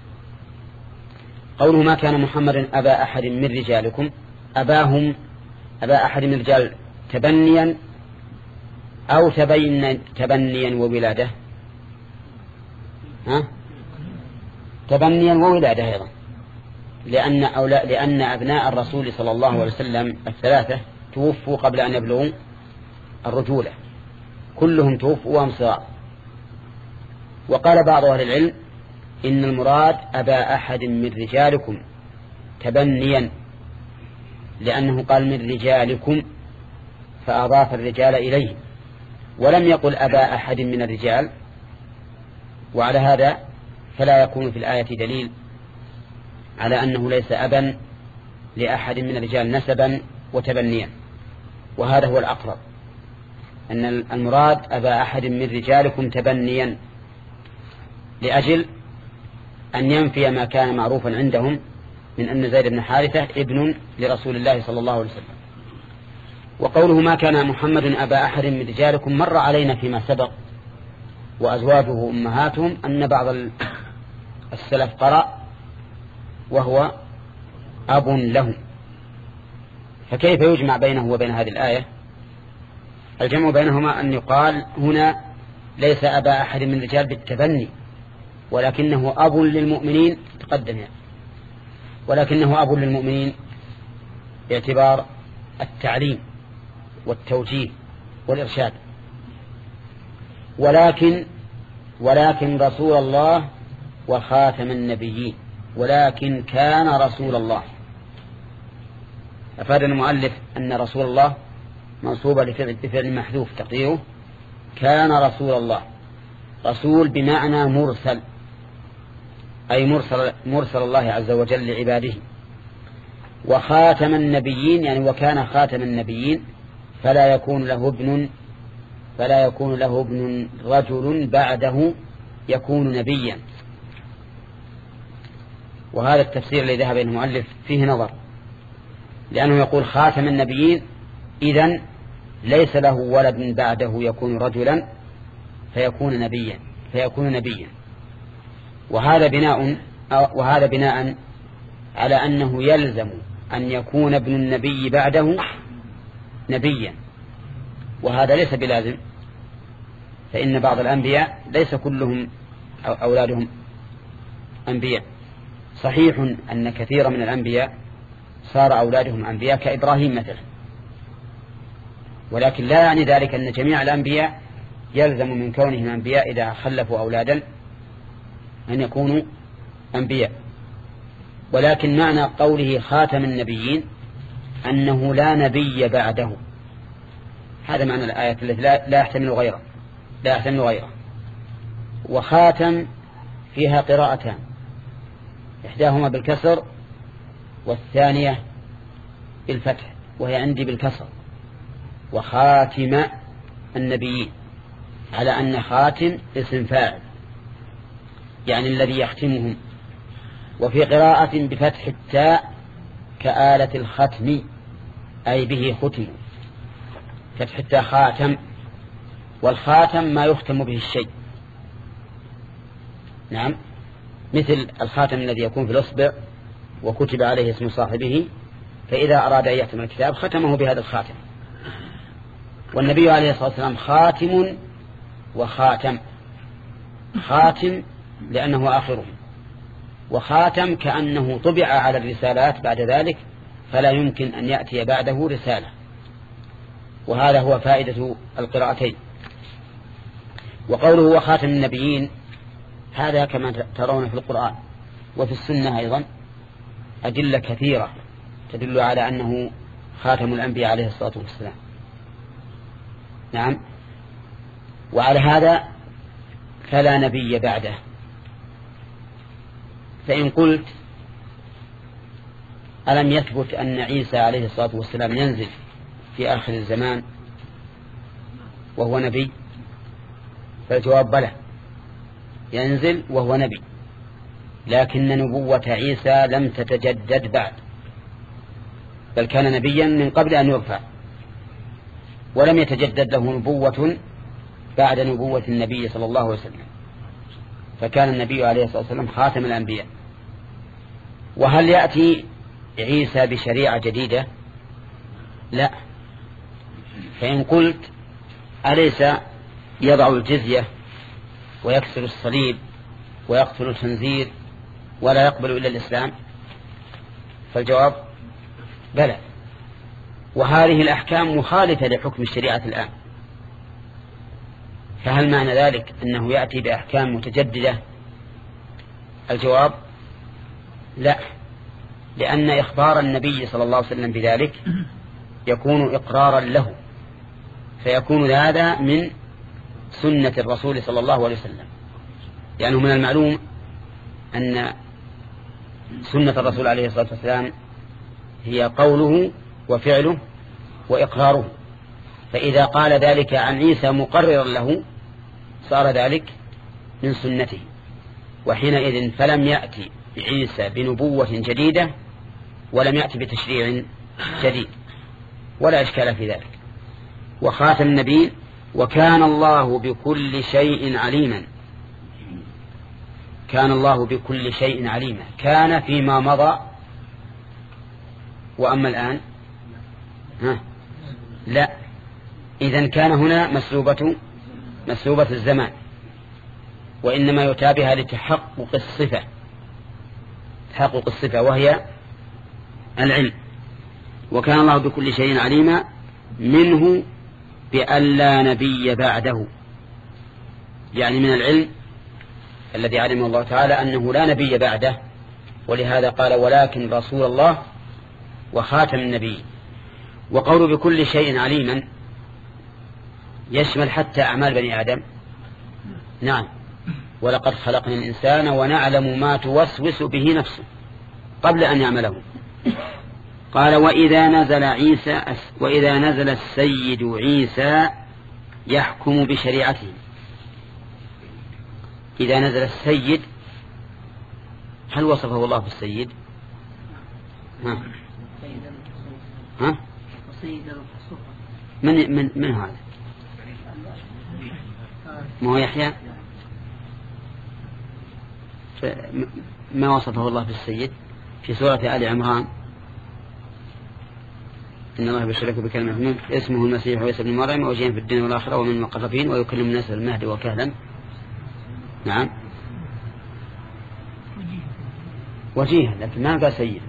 قوله ما كان محمد أبا أحد من رجالكم، أباهم أبا أحد من الرجال تبنيا أو تبين تبنيا وولادة؟ ها؟ تبنيا وولادة أيضا، لأن, أولا لأن أبناء الرسول صلى الله عليه وسلم الثلاثة توفوا قبل أن يبلغوا الرجولة، كلهم توفوا وهم صغار. وقال بعض أهل العلم إن المراد أبا أحد من رجالكم تبنيا، لأنه قال من رجالكم فأضاف الرجال إليه ولم يقل أبا أحد من الرجال، وعلى هذا فلا يكون في الآية دليل على أنه ليس أبا لأحد من الرجال نسبا وتبنيا، وهذا هو الأقرب، أن المراد أبا أحد من رجالكم تبنيا، لأجل أن ينفي ما كان معروفا عندهم من أن زيد بن حارثة ابن لرسول الله صلى الله عليه وسلم. وقوله ما كان محمد أبا أحد من رجالكم مر علينا فيما سبق، وأزواجه أمهاتهم، أن بعض السلف قرأ وهو أب لهم، فكيف يجمع بينه وبين هذه الآية؟ الجمع بينهما أن يقال هنا ليس أبا أحد من الرجال بالتبني، ولكنه أب للمؤمنين، تقدم يعني، ولكنه أب للمؤمنين باعتبار التعليم والتوجيه والإرشاد. ولكن ولكن رسول الله وخاتم النبيين، ولكن كان رسول الله. أفاد المؤلف أن رسول الله منصوبة بفعل محذوف تقديره كان رسول الله، رسول بمعنى مرسل، أي مرسل, مرسل الله عز وجل لعباده. وخاتم النبيين يعني وكان خاتم النبيين، فلا يكون له ابن فلا يكون له ابن رجل بعده يكون نبيا. وهذا التفسير الذي ذهب إليه المؤلف فيه نظر، لأنه يقول خاتم النبيين إذن ليس له ولد بعده يكون رجلا فيكون نبيا فيكون نبيا وهذا بناء وهذا بناء على أنه يلزم أن يكون ابن النبي بعده نبيا، وهذا ليس بلازم، فإن بعض الأنبياء ليس كلهم أولادهم أنبياء. صحيح أن كثير من الأنبياء صار أولادهم أنبياء كإبراهيم مثلا، ولكن لا يعني ذلك أن جميع الأنبياء يلزم من كونهم أنبياء إذا خلفوا أولادا أن يكونوا أنبياء. ولكن معنى قوله خاتم النبيين أنه لا نبي بعده، هذا معنى الآية التي لا يحتمل غيره لا يحتمل غيره. وخاتم فيها قراءتان، إحداهما بالكسر والثانية بالفتح، وهي عندي بالكسر، وخاتم النبيين، على أن خاتم اسم فاعل يعني الذي يختمهم. وفي قراءة بفتح التاء كآلة الختم أي به ختم، فتح التاء خاتم، والخاتم ما يختم به الشيء، نعم، مثل الخاتم الذي يكون في الأصبع وكتب عليه اسم صاحبه، فإذا أراد أن يختم الكتاب ختمه بهذا الخاتم. والنبي عليه الصلاة والسلام خاتم وخاتم، خاتم لأنه آخره، وخاتم كأنه طبع على الرسالات بعد ذلك فلا يمكن أن يأتي بعده رسالة، وهذا هو فائدة القراءتين. وقوله وخاتم النبيين هذا كما ترون في القرآن وفي السنة أيضا أدلة كثيرة تدل على أنه خاتم الأنبياء عليه الصلاة والسلام. نعم. وعلى هذا فلا نبي بعده. فإن قلت ألم يثبت أن عيسى عليه الصلاة والسلام ينزل في آخر الزمان وهو نبي؟ فالجواب بلى، ينزل وهو نبي، لكن نبوة عيسى لم تتجدد بعد، بل كان نبيا من قبل أن يرفع، ولم يتجدد له نبوة بعد نبوة النبي صلى الله عليه وسلم، فكان النبي عليه الصلاة والسلام خاتم الأنبياء. وهل يأتي عيسى بشريعة جديدة؟ لا. فإن قلت أليس يضع الجزية ويكسر الصليب ويقتل الخنزير ولا يقبل إلا الإسلام؟ فالجواب بلى، وهذه الأحكام مخالفة لحكم الشريعة الآن. فهل معنى ذلك أنه يأتي بأحكام متجددة؟ الجواب لا، لأن إخبار النبي صلى الله عليه وسلم بذلك يكون إقرارا له، فيكون هذا من سنة الرسول صلى الله عليه وسلم، يعني من المعلوم أن سنة الرسول عليه الصلاة والسلام هي قوله وفعله وإقراره، فإذا قال ذلك عن عيسى مقررا له صار ذلك من سنته، وحينئذ فلم يأتي عيسى بنبوة جديدة ولم يأتي بتشريع جديد، ولا إشكال في ذلك. وخاتم النبي وكان الله بكل شيء عليما. كان الله بكل شيء عليما، كان فيما مضى، وأما الآن ها لا. إذن كان هنا مسلوبة مسلوبة الزمان، وإنما يتابعها لتحقق الصفة، تحقق الصفة وهي العلم. وكان الله بكل شيء عليما، منه بأن لا نبي بعده، يعني من العلم الذي علم الله تعالى أنه لا نبي بعده، ولهذا قال ولكن رسول الله وخاتم النبي. وقول بكل شيء عليما يشمل حتى أعمال بني آدم. نعم، ولقد خلقنا الإنسان ونعلم ما توسوس به نفسه قبل أن يعمله. قال وإذا نزل عيسى وإذا نزل السيد عيسى يحكم بشريعته. إذا نزل السيد هل وصفه الله بالسيد؟ ها ها من من من هذا؟ ما هو يحيى ما وصفه الله بالسيد في سورة آل عمران إن الله يبشرك بكلمة منه اسمه المسيح عيسى ابن مريم وجيها في الدنيا والآخرة ومن المقربين ويكلم الناس في المهد وكهلا. نعم وجيها، لكن ما قال سيد.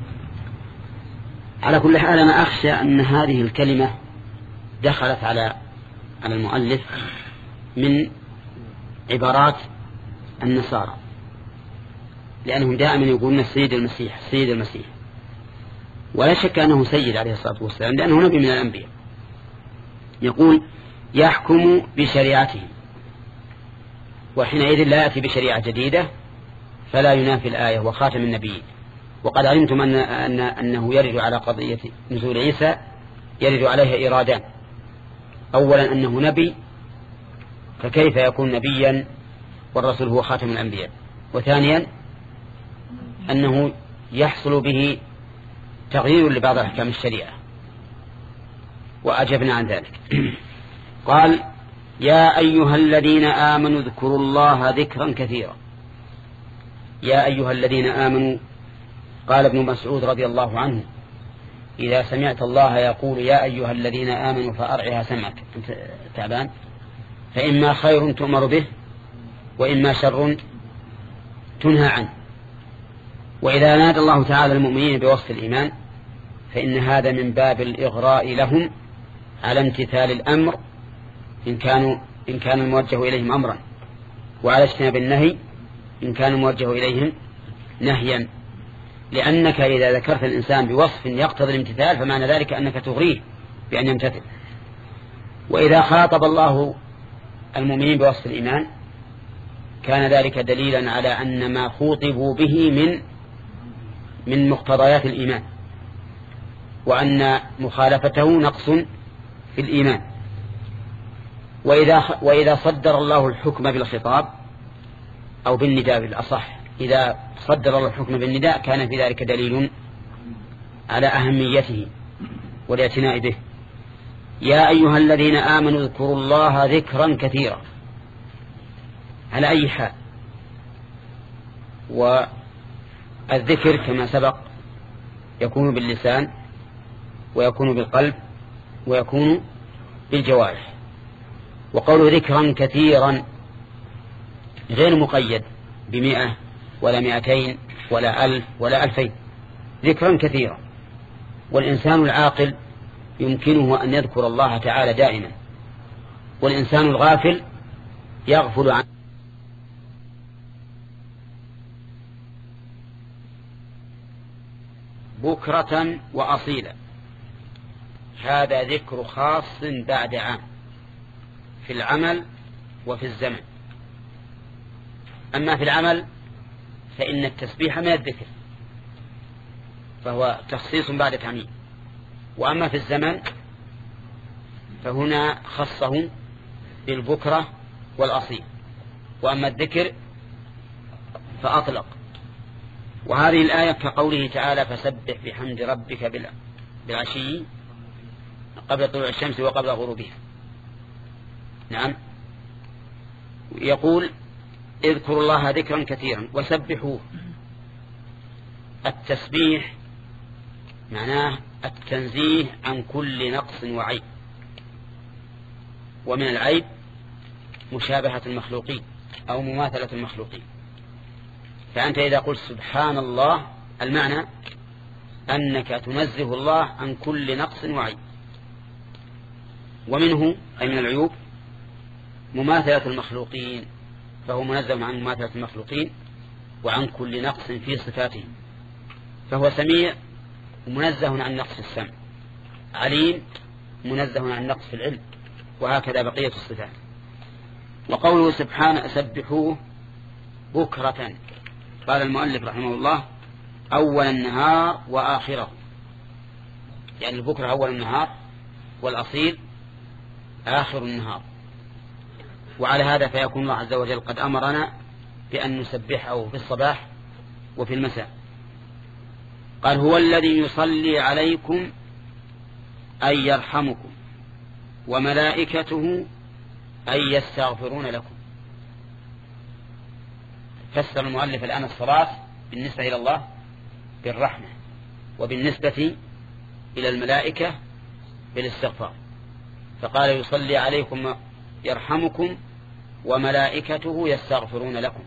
على كل حال أنا أخشى أن هذه الكلمة دخلت على على المؤلف من عبارات النصارى، لأنهم دائما يقولون السيد المسيح السيد المسيح، ولا شك أنه سيد عليه الصلاة والسلام لأنه نبي من الأنبياء. يقول يحكم بشريعته، وحينئذ لا يأتي بشريعة جديدة فلا ينافي الآية وخاتم النبيين. وقد علمتم أن أن أنه يرد على قضية نزول عيسى يرد عليها إيرادان: أولا أنه نبي، فكيف يكون نبيا والرسول هو خاتم الأنبياء؟ وثانيا أنه يحصل به تغيير لبعض أحكام الشريعة، وأجبنا عن ذلك. قال يا أيها الذين آمنوا اذكروا الله ذكرا كثيرا. يا أيها الذين آمنوا، قال ابن مسعود رضي الله عنه إذا سمعت الله يقول يا أيها الذين آمنوا فأرعها سمعك، أنت تعبان، فإما خير تؤمر به وإما شر تنهى عنه. وإذا نادى الله تعالى المؤمنين بوصف الإيمان فإن هذا من باب الإغراء لهم على امتثال الأمر إن كانوا إن كان الموجه إليهم أمرا، وعلى اجتناب النهي إن كان الموجه إليهم نهيا، لأنك إذا ذكرت الإنسان بوصف يقتضي الامتثال فمعنى ذلك أنك تغريه بأن يمتثل. وإذا خاطب الله المؤمنين بوصف الإيمان كان ذلك دليلا على أن ما خوطبوا به من من مقتضيات الإيمان، وأن مخالفته نقص في الإيمان. وإذا وإذا صدر الله الحكم بالخطاب أو بالنداء بالأصح، إذا صدر الله الحكم بالنداء كان في ذلك دليل على أهميته والاعتناء به. يا أيها الذين آمنوا اذكروا الله ذكرا كثيرا، على أي حال. والذكر كما سبق يكون باللسان ويكون بالقلب ويكون بالجوارح. وقول ذكرا كثيرا غير مقيد بمئة ولا مئتين ولا ألف ولا ألفين، ذكرا كثيرا. والإنسان العاقل يمكنه أن يذكر الله تعالى دائما، والإنسان الغافل يغفل عن بكرة وأصيلا. هذا ذكر خاص بعد عام في العمل وفي الزمن. أما في العمل فإن التسبيح من الذكر، فهو تخصيص بعد تعميم. وأما في الزمن فهنا خصه بالبكرة والأصيل، وأما الذكر فأطلق. وهذه الآية كقوله تعالى فسبح بحمد ربك بالعشي قبل طلوع الشمس وقبل غروبها. نعم، يقول اذكروا الله ذكرا كثيرا وسبحوه. التسبيح معناه التنزيه عن كل نقص وعيب، ومن العيب مشابهة المخلوقين أو مماثلة المخلوقين. فأنت إذا قلت سبحان الله المعنى أنك تنزه الله عن كل نقص وعيب. ومنه أي من العيوب مماثلة المخلوقين، فهو منزه عن مماثلة المخلوقين وعن كل نقص في صفاتهم. فهو سميع منزه عن نقص السمع، عليم منزه عن نقص في العلم، وهكذا بقية الصفات. وقوله سبحانه سبحوه بكرة، قال المؤلف رحمه الله أول النهار وآخره، يعني البكرة أول النهار والأصيل آخر النهار. وعلى هذا فيكون الله عز وجل قد أمرنا بأن نسبحه في الصباح وفي المساء. قال هو الذي يصلي عليكم أي يرحمكم، وملائكته أي يستغفرون لكم. فسر المؤلف الآن الصلاة بالنسبة إلى الله بالرحمة، وبالنسبة إلى الملائكة بالاستغفار. فقال يصلي عليكم يرحمكم وملائكته يستغفرون لكم.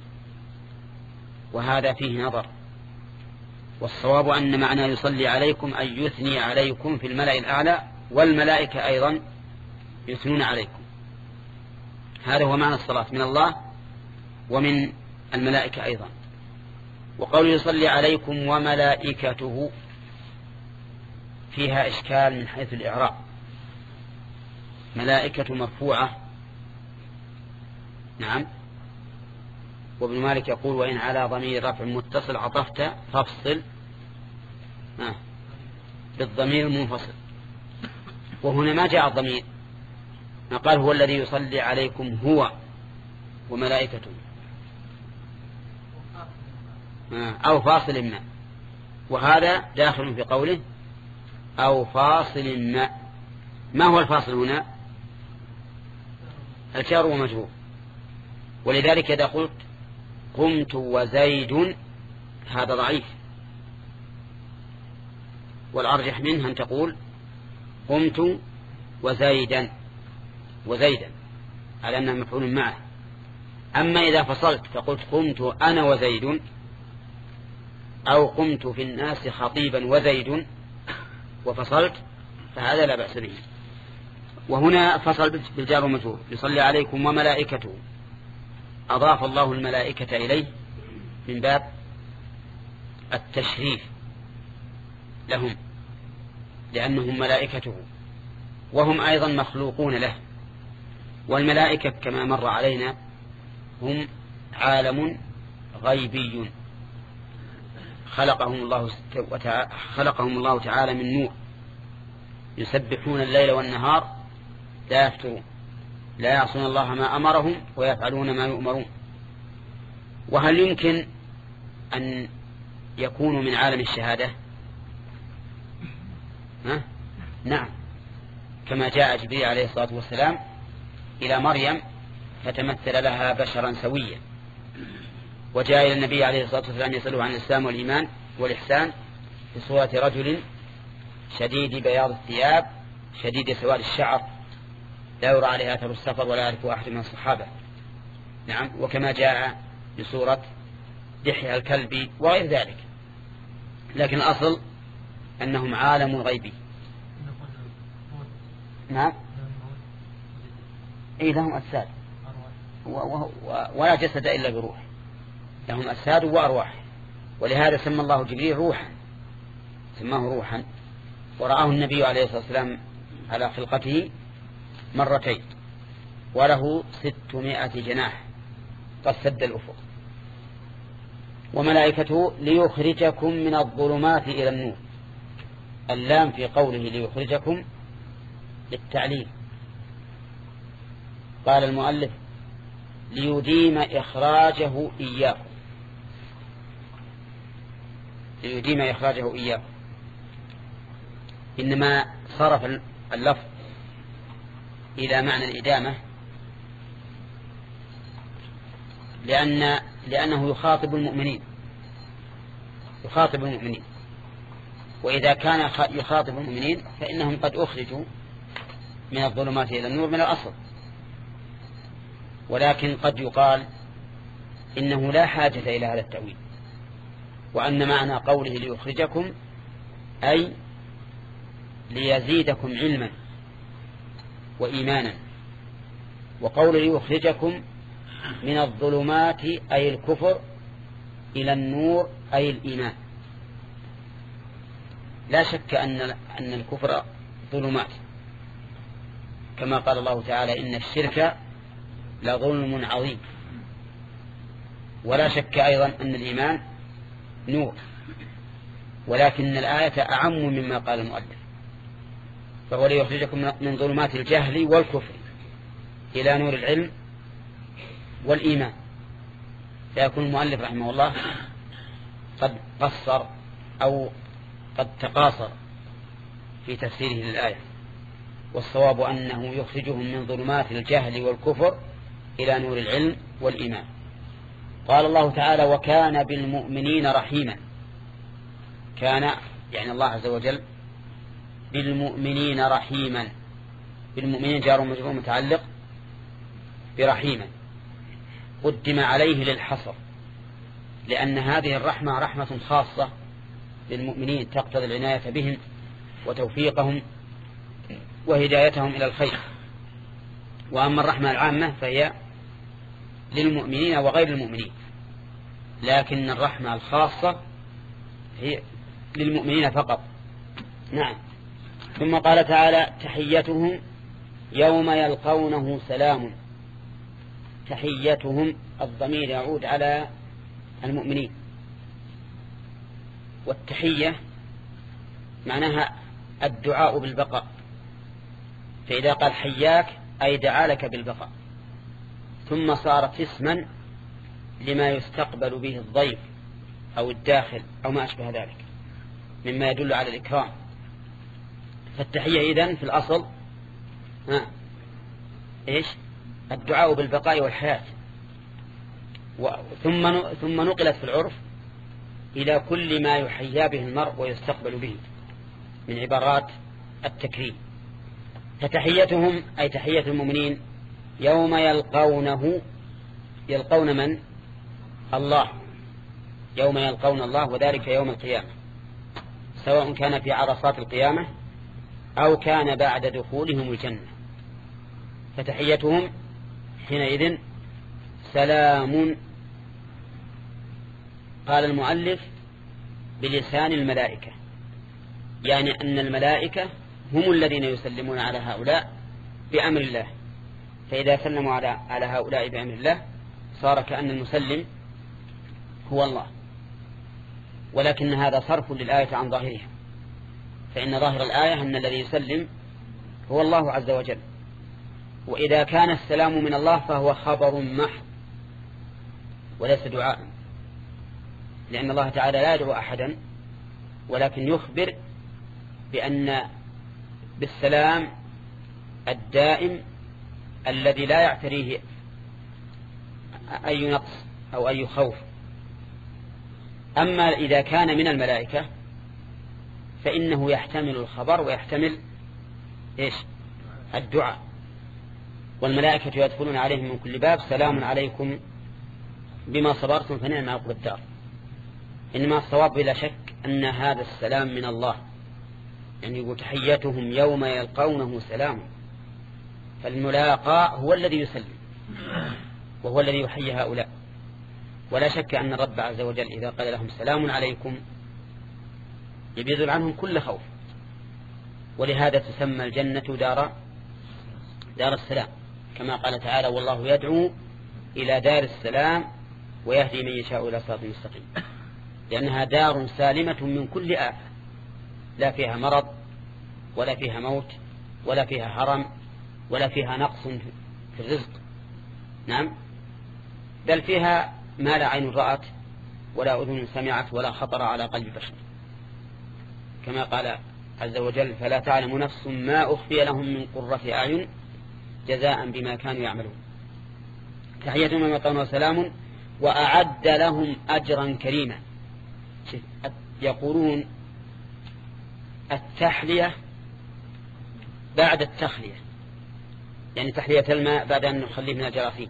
وهذا فيه نظر، والصواب أن معنى يصلي عليكم أن يثني عليكم في الملأ الأعلى، والملائكة أيضا يثنون عليكم. هذا هو معنى الصلاة من الله ومن الملائكة أيضا. وقول يصلي عليكم وملائكته فيها إشكال من حيث الإعراب. ملائكة مرفوعة، نعم، وابن مالك يقول وإن على ضمير رفع متصل عطفت فافصل آه. بالضمير المنفصل. وهنا ما جاء الضمير، ما قال هو الذي يصلي عليكم هو وملائكته آه. أو فاصل ما، وهذا داخل في قوله أو فاصل ما. ما هو الفاصل هنا؟ الجار ومجرور. ولذلك إذا قلت قمت وزيد هذا ضعيف، والأرجح منه أن تقول قمت وزيدا وزيدا على أنه مفعول معه. أما إذا فصلت فقلت قمت أنا وزيد، أو قمت في الناس خطيبا وزيد وفصلت، فهذا لا بأس به. وهنا فصل بالجار والمجرور يصلي عليكم وملائكته، أضاف الله الملائكة إليه من باب التشريف لهم، لأنهم ملائكته وهم أيضا مخلوقون له. والملائكة كما مر علينا هم عالم غيبي خلقهم الله خلقهم الله تعالى من نور، يسبحون الليل والنهار لا يفترون، لا يعصون الله ما أمرهم ويفعلون ما يؤمرون. وهل يمكن أن يكونوا من عالم الشهادة؟ ها؟ نعم، كما جاء جبريل عليه الصلاة والسلام إلى مريم فتمثل لها بشرا سويا، وجاء إلى النبي عليه الصلاة والسلام يسأله عن الإسلام والإيمان والإحسان في صورة رجل شديد بياض الثياب شديد سواد الشعر لا يرى عليه أثر السفر ولا يعرف أحد من الصحابة. نعم. وكما جاء بسورة دحية الكلب وغير ذلك. لكن الأصل أنهم عالم غيبي. نعم. إيه لهم أجساد ولا جسد إلا بروح، لهم أجساد وأرواح، ولهذا سمى الله جبريل روحا، سماه روحا. ورآه النبي عليه الصلاة والسلام على خلقته مرتين وله ستمائة جناح قد سد الأفق. وملائكته ليخرجكم من الظلمات إلى النور. اللام في قوله ليخرجكم للتعليل. قال المؤلف ليديم إخراجه إياكم، ليديم إخراجه إياكم. إنما صرف اللفظ إلى معنى الإدامة لأن لأنه يخاطب المؤمنين، يخاطب المؤمنين. وإذا كان يخاطب المؤمنين فإنهم قد أخرجوا من الظلمات إلى النور من الأصل. ولكن قد يقال إنه لا حاجة إلى هذا التأويل، وأن معنى قوله ليخرجكم أي ليزيدكم علما وإيمانا. وقوله ليخرجكم من الظلمات أي الكفر إلى النور أي الإيمان. لا شك أن أن الكفر ظلمات، كما قال الله تعالى إن الشرك لظلم عظيم. ولا شك أيضا أن الإيمان نور، ولكن الآية أعم مما قال المؤلف، فهو ليخرجكم من ظلمات الجهل والكفر إلى نور العلم والإيمان. فيكون المؤلف رحمه الله قد قصر أو قد تقاصر في تفسيره للآية، والصواب أنه يخرجهم من ظلمات الجهل والكفر إلى نور العلم والإيمان. قال الله تعالى وكان بالمؤمنين رحيما. كان يعني الله عز وجل بالمؤمنين رحيما. بالمؤمنين جار ومجرور متعلق برحيما، قدم عليه للحصر، لأن هذه الرحمة رحمة خاصة للمؤمنين تقتضي العناية بهم وتوفيقهم وهدايتهم إلى الخير. وأما الرحمة العامة فهي للمؤمنين وغير المؤمنين، لكن الرحمة الخاصة هي للمؤمنين فقط. نعم. ثم قال تعالى تحيتهم يوم يلقونه سلام. تحيتهم الضمير يعود على المؤمنين، والتحية معناها الدعاء بالبقاء، فإذا قال حياك أي دعا لك بالبقاء. ثم صارت اسما لما يستقبل به الضيف أو الداخل أو ما أشبه ذلك مما يدل على الإكرام. فالتحية إذن في الأصل ها إيش؟ الدعاء بالبقاء والحياة. ثم ثم نقلت في العرف إلى كل ما يحيى به المرء ويستقبل به من عبارات التكريم. فتحيتهم أي تحية المؤمنين يوم يلقونه. يلقون من؟ الله. يوم يلقون الله، وذلك يوم القيامة، سواء كان في عرصات القيامة أو كان بعد دخولهم الجنة. فتحيتهم حينئذ سلام. قال المؤلف بلسان الملائكة، يعني أن الملائكة هم الذين يسلمون على هؤلاء بأمر الله. فإذا سلموا على على هؤلاء بأمر الله صار كأن المسلم هو الله. ولكن هذا صرف للآية عن ظاهرها، فإن ظاهر الآية أن الذي يسلم هو الله عز وجل. وإذا كان السلام من الله فهو خبر محض وليس دعاء، لأن الله تعالى لا يدعو أحدا، ولكن يخبر بأن بالسلام الدائم الذي لا يعتريه أي نقص أو أي خوف. أما إذا كان من الملائكة فإنه يحتمل الخبر ويحتمل إيش الدعاء. والملائكة يدخلون عليهم من كل باب سلام عليكم بما صبرتم فنعم عقبى الدار. إنما الصواب بلا شك أن هذا السلام من الله، يعني يقول تحياتهم يوم يلقونه سلام، فالملاقى هو الذي يسلم وهو الذي يحيي هؤلاء. ولا شك أن الرب عز وجل إذا قال لهم سلام عليكم يبيض عنهم كل خوف، ولهذا تسمى الجنة دار دار السلام، كما قال تعالى والله يدعو إلى دار السلام ويهدي من يشاء إلى صراط مستقيم، لأنها دار سالمة من كل آفة، لا فيها مرض ولا فيها موت ولا فيها هرم ولا فيها نقص في الرزق، نعم، بل فيها ما لا عين رأت ولا أذن سمعت ولا خطر على قلب بشر، كما قال عز وجل فلا تعلم نفس ما أخفي لهم من قرة أعين جزاء بما كانوا يعملون. تحيتهم يوم يلقونه وسلام وأعد لهم أجرا كريما. يقولون التحلية بعد التخلية، يعني تحلية الماء بعد أن نخليه من الجراثيم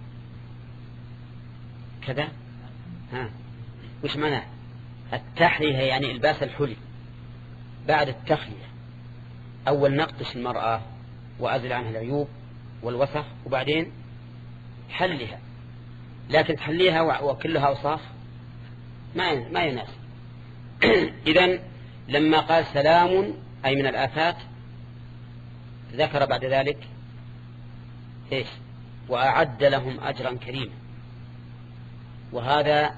كذا، ها وش معناه؟ التحلية يعني الباس الحلي بعد التخلية، أول نقطش المرأة وأزل عنها العيوب والوسخ وبعدين حلها، لكن تحليها وكلها أوصاف ما ما يناسب. إذن لما قال سلام أي من الآفات ذكر بعد ذلك إيش؟ وأعد لهم أجرا كريما، وهذا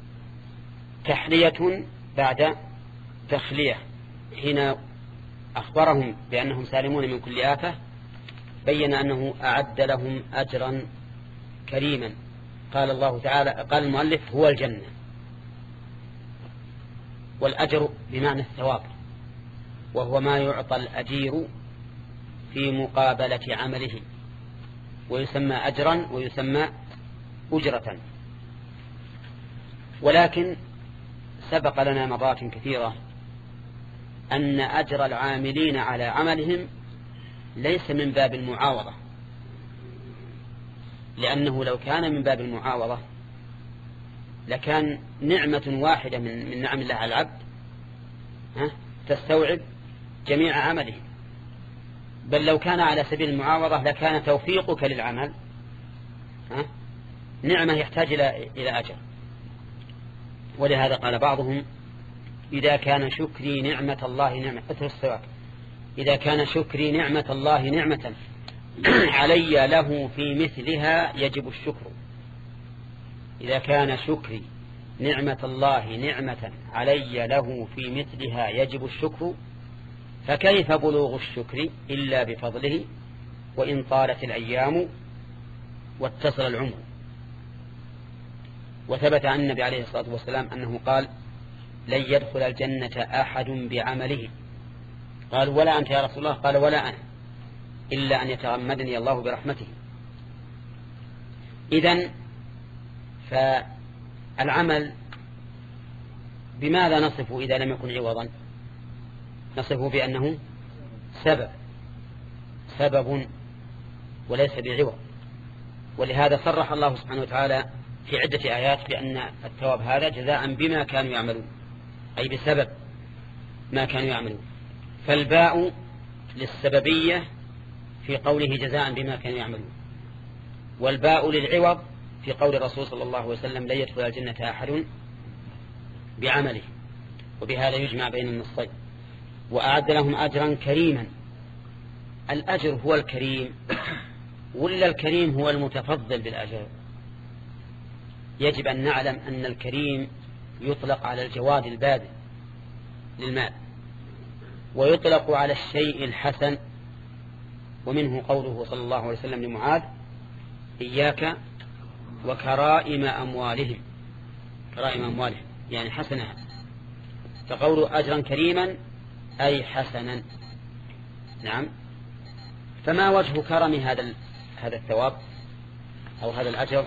تحلية بعد تخلية. حين أخبرهم بأنهم سالمون من كل آفة بين أنه أعد لهم أجرا كريما. قال الله تعالى، قال المؤلف هو الجنة، والأجر بمعنى الثواب، وهو ما يعطى الأجير في مقابلة عمله، ويسمى أجرا ويسمى أجرة. ولكن سبق لنا مرات كثيرة أن أجر العاملين على عملهم ليس من باب المعاوضة، لأنه لو كان من باب المعاوضة لكان نعمة واحدة من, من نعم الله على العبد ها تستوعب جميع عمله، بل لو كان على سبيل المعاوضة لكان توفيقك للعمل ها نعمة يحتاج إلى إلى أجر. ولهذا قال بعضهم إذا كان شكري نعمة الله نعمة أثر السواك إذا كان شكري نعمة الله نعمة علي له في مثلها يجب الشكر. إذا كان شكري نعمة الله نعمة علي له في مثلها يجب الشكر، فكيف بلوغ الشكر إلا بفضله وإن طالت الأيام واتصل العمر. وثبت عن النبي عليه الصلاة والسلام أنه قال لن يدخل الجنة أحد بعمله. قال ولا أنت يا رسول الله؟ قال ولا أنا، إلا أن يتغمدني الله برحمته. إذن فالعمل بماذا نصفه إذا لم يكن عوضا؟ نصفه بأنه سبب سبب وليس بعوض. ولهذا صرح الله سبحانه وتعالى في عدة آيات بأن الثواب هذا جزاء بما كانوا يعملون، أي بسبب ما كانوا يعملون. فالباء للسببية في قوله جزاء بما كانوا يعملون، والباء للعوض في قول الرسول صلى الله عليه وسلم لن يدخل الجنة أحد بعمله. وبهذا يجمع بين النصين. وأعد لهم أجرا كريما. الأجر هو الكريم ولا الكريم هو المتفضل بالأجر؟ يجب أن نعلم أن الكريم يطلق على الجواد الباذل للمال، ويطلق على الشيء الحسن، ومنه قوله صلى الله عليه وسلم لمعاذ إياك وكرائم أموالهم. كرائم أموالهم يعني حسنها، فقوله أجرا كريما أي حسنا. نعم. فما وجه كرم هذا هذا الثواب أو هذا الأجر؟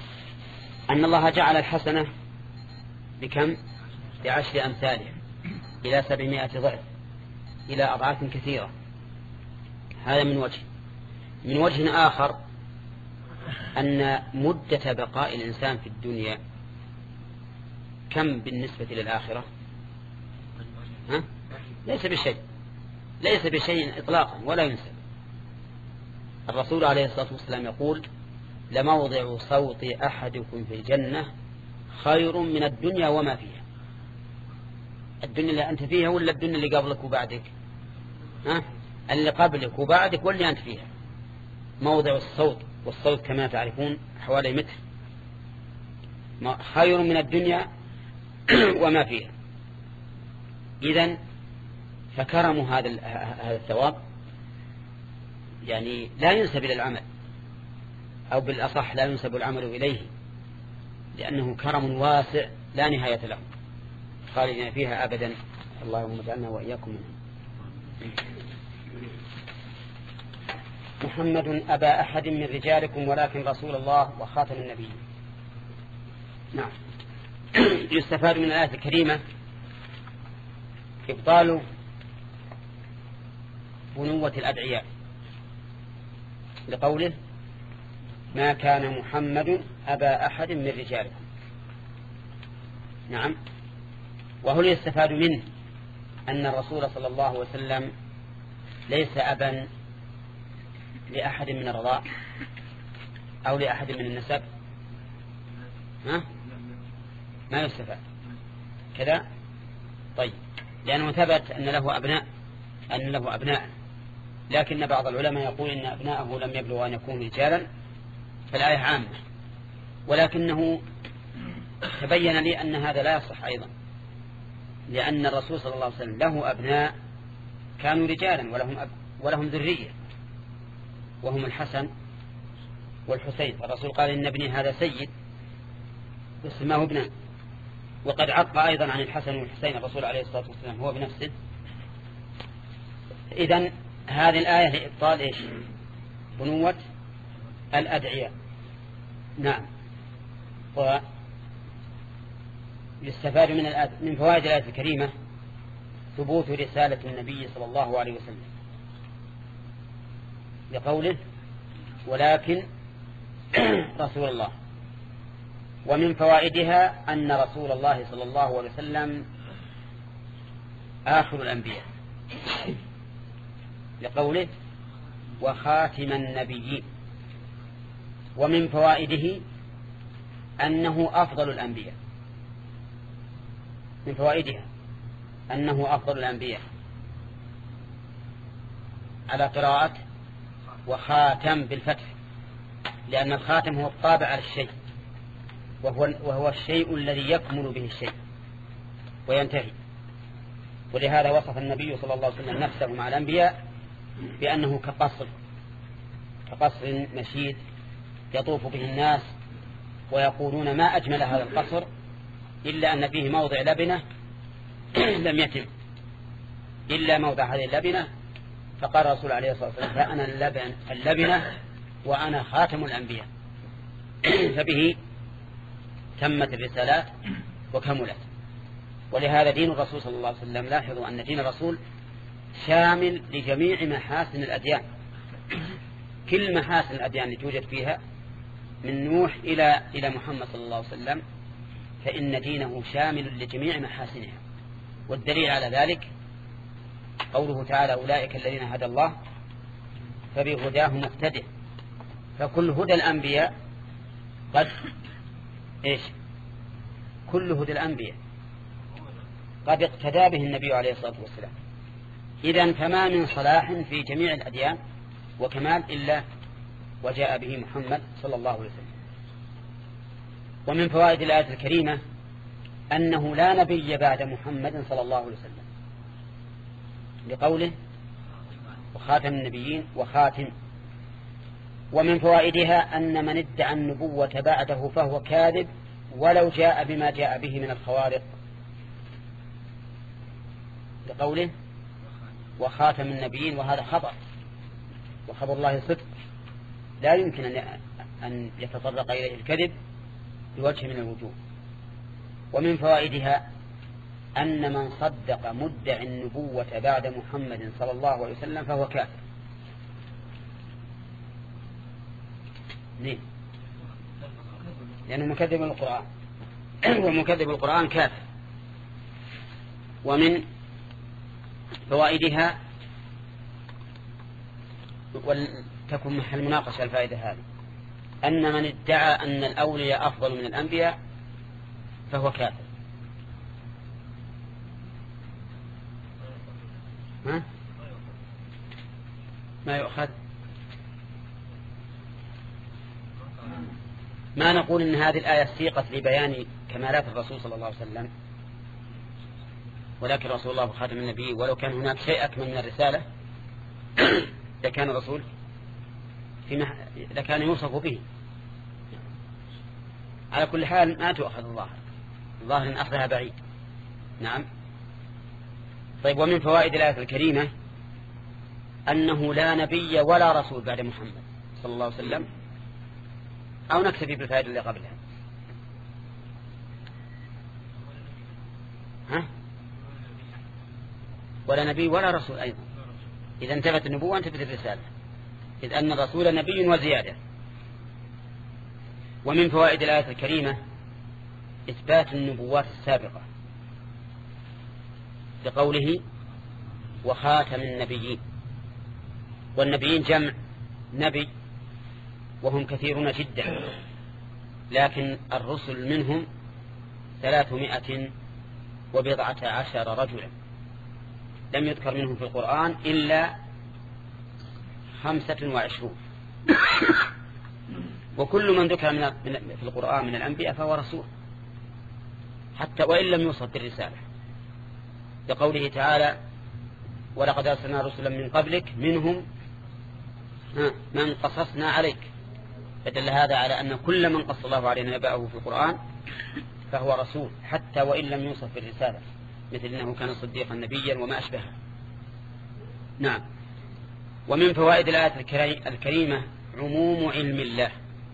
أن الله جعل الحسنة بكم؟ بعشر أمثالها. إلى سبعمائة ضعف، إلى أضعاف كثيرة. هذا من وجه. من وجه آخر أن مدة بقاء الإنسان في الدنيا كم بالنسبة للآخرة؟ ها؟ ليس بشيء، ليس بشيء إطلاقا ولا ينسب. الرسول عليه الصلاة والسلام يقول: لموضع صوت أحدكم في الجنة خير من الدنيا وما فيها. الدنيا اللي أنت فيها ولا الدنيا اللي قبلك وبعدك؟ ها؟ اللي قبلك وبعدك واللي أنت فيها. موضع الصوت، والصوت كما تعرفون حوالي متر، خير من الدنيا وما فيها. إذن فكرم هذا هذا الثواب يعني لا ينسب إلى العمل، أو بالأصح لا ينسب العمل إليه، لأنه كرم واسع لا نهاية له خالدين فيها أبدا. اللهم اجعلنا وإياكم منهم. محمد أبا أحد من رجالكم ولكن رسول الله وخاتم النبيين. نعم. يستفاد من الآية الكريمة إبطال بنوة الأدعياء، لقوله: ما كان محمد أبا أحد من رجالكم. نعم. وهل يستفاد منه أن الرسول صلى الله عليه وسلم ليس أبا لأحد من الرضاع أو لأحد من النسب؟ ها؟ ما يستفاد كذا. طيب، لأنه ثبت أن له أبناء أن له أبناء لكن بعض العلماء يقول إن أبناءه لم يبلغوا أن يكونوا رجالا، فالآية عامة. ولكنه تبين لي أن هذا لا يصح أيضا، لأن الرسول صلى الله عليه وسلم له أبناء كانوا رجالا ولهم أب ولهم ذرية، وهم الحسن والحسين. الرسول قال: إن ابني هذا سيد، وسماه ابنا. وقد عق أيضا عن الحسن والحسين الرسول عليه الصلاة والسلام هو بنفسه. إذن هذه الآية لإبطال إيش؟ بنوة الأدعياء. نعم. ويستفاد من الآية من فوائد الآية الكريمة ثبوت رسالة النبي صلى الله عليه وسلم، لقوله: ولكن رسول الله. ومن فوائدها أن رسول الله صلى الله عليه وسلم آخر الأنبياء، لقوله: وخاتم النبيين. ومن فوائده أنه أفضل الأنبياء، من فوائدها أنه أفضل الأنبياء على قراءة وخاتم بالفتح، لأن الخاتم هو الطابع على الشيء، وهو, وهو الشيء الذي يكمل به الشيء وينتهي. ولهذا وصف النبي صلى الله عليه وسلم نفسه مع الأنبياء بأنه كقصر كقصر مشيد يطوف به الناس ويقولون: ما أجمل هذا القصر إلا أن فيه موضع لبنة لم يتم إلا موضع هذه اللبنة. فقال الرسول عليه الصلاة والسلام: فأنا اللبن اللبنة وأنا خاتم الأنبياء. فبه تمت الرسالات وكملت. ولهذا دين الرسول صلى الله عليه وسلم، لاحظوا أن دين الرسول شامل لجميع محاسن الأديان، كل محاسن الأديان اللي توجد فيها من نوح إلى إلى محمد صلى الله عليه وسلم، فإن دينه شامل لجميع محاسنها. والدليل على ذلك قوله تعالى: أولئك الذين هدى الله فبهداه مقتده. فكل هدى الأنبياء قد إيش؟ كل هدى الأنبياء قد اقتدى به النبي عليه الصلاة والسلام. إذن فما من صلاح في جميع الأديان وكمال إلا وجاء به محمد صلى الله عليه وسلم. ومن فوائد الآية الكريمة أنه لا نبي بعد محمد صلى الله عليه وسلم، لقوله: وخاتم النبيين وخاتم. ومن فوائدها أن من ادعى النبوة بعده فهو كاذب ولو جاء بما جاء به من الخوارق، لقوله: وخاتم النبيين. وهذا خبر، وخبر الله صدق، لا يمكن أن يتطرق إليه الكذب بوجه من الوجوه. ومن فوائدها أن من صدق مدعي النبوة بعد محمد صلى الله عليه وسلم فهو كافر. ليه؟ لأنه مكذب القرآن ومكذب القرآن كافر. ومن فوائدها ولتكن محل مناقشة الفائدة هذه أن من ادعى أن الأولياء أفضل من الأنبياء فهو كافر. ها؟ ما يؤخذ؟ ما نقول إن هذه الآية سيقت لبيان كمالات الرسول صلى الله عليه وسلم، ولكن رسول الله خاتم النبي، ولو كان هناك شيء أكمل من الرسالة لكان الرسول في مح... لكان يوصف به. على كل حال ما تؤخذ الظاهر، الظاهر إن أخذها بعيد. نعم. طيب، ومن فوائد الآية الكريمة أنه لا نبي ولا رسول بعد محمد صلى الله عليه وسلم، أو نكتفي بالفائدة اللي قبلها؟ ها؟ ولا نبي ولا رسول أيضا. إذا انتفت النبوة انتفت الرسالة، إذ أن الرسول نبي وزيادة. ومن فوائد الآية الكريمة إثبات النبوات السابقة بقوله وخاتم النبيين. والنبيين جمع نبي وهم كثيرون جدا، لكن الرسل منهم ثلاثمائة وبضعة عشر رجلا، لم يذكر منهم في القرآن إلا خمسة وعشرون. وكل من ذكر من في القرآن من الأنبياء فهو رسول، حتى وإن لم يوصف بالرسالة، لقوله تعالى ولقد أرسلنا رسلا من قبلك منهم من قصصنا عليك، فدل هذا على أن كل من قص الله عليه نبأه في القرآن فهو رسول، حتى وإن لم يوصف بالرسالة، مثل أنه كان صديقا نبيا وما أشبهه. نعم. ومن فوائد الآية الكريمة عموم علم الله،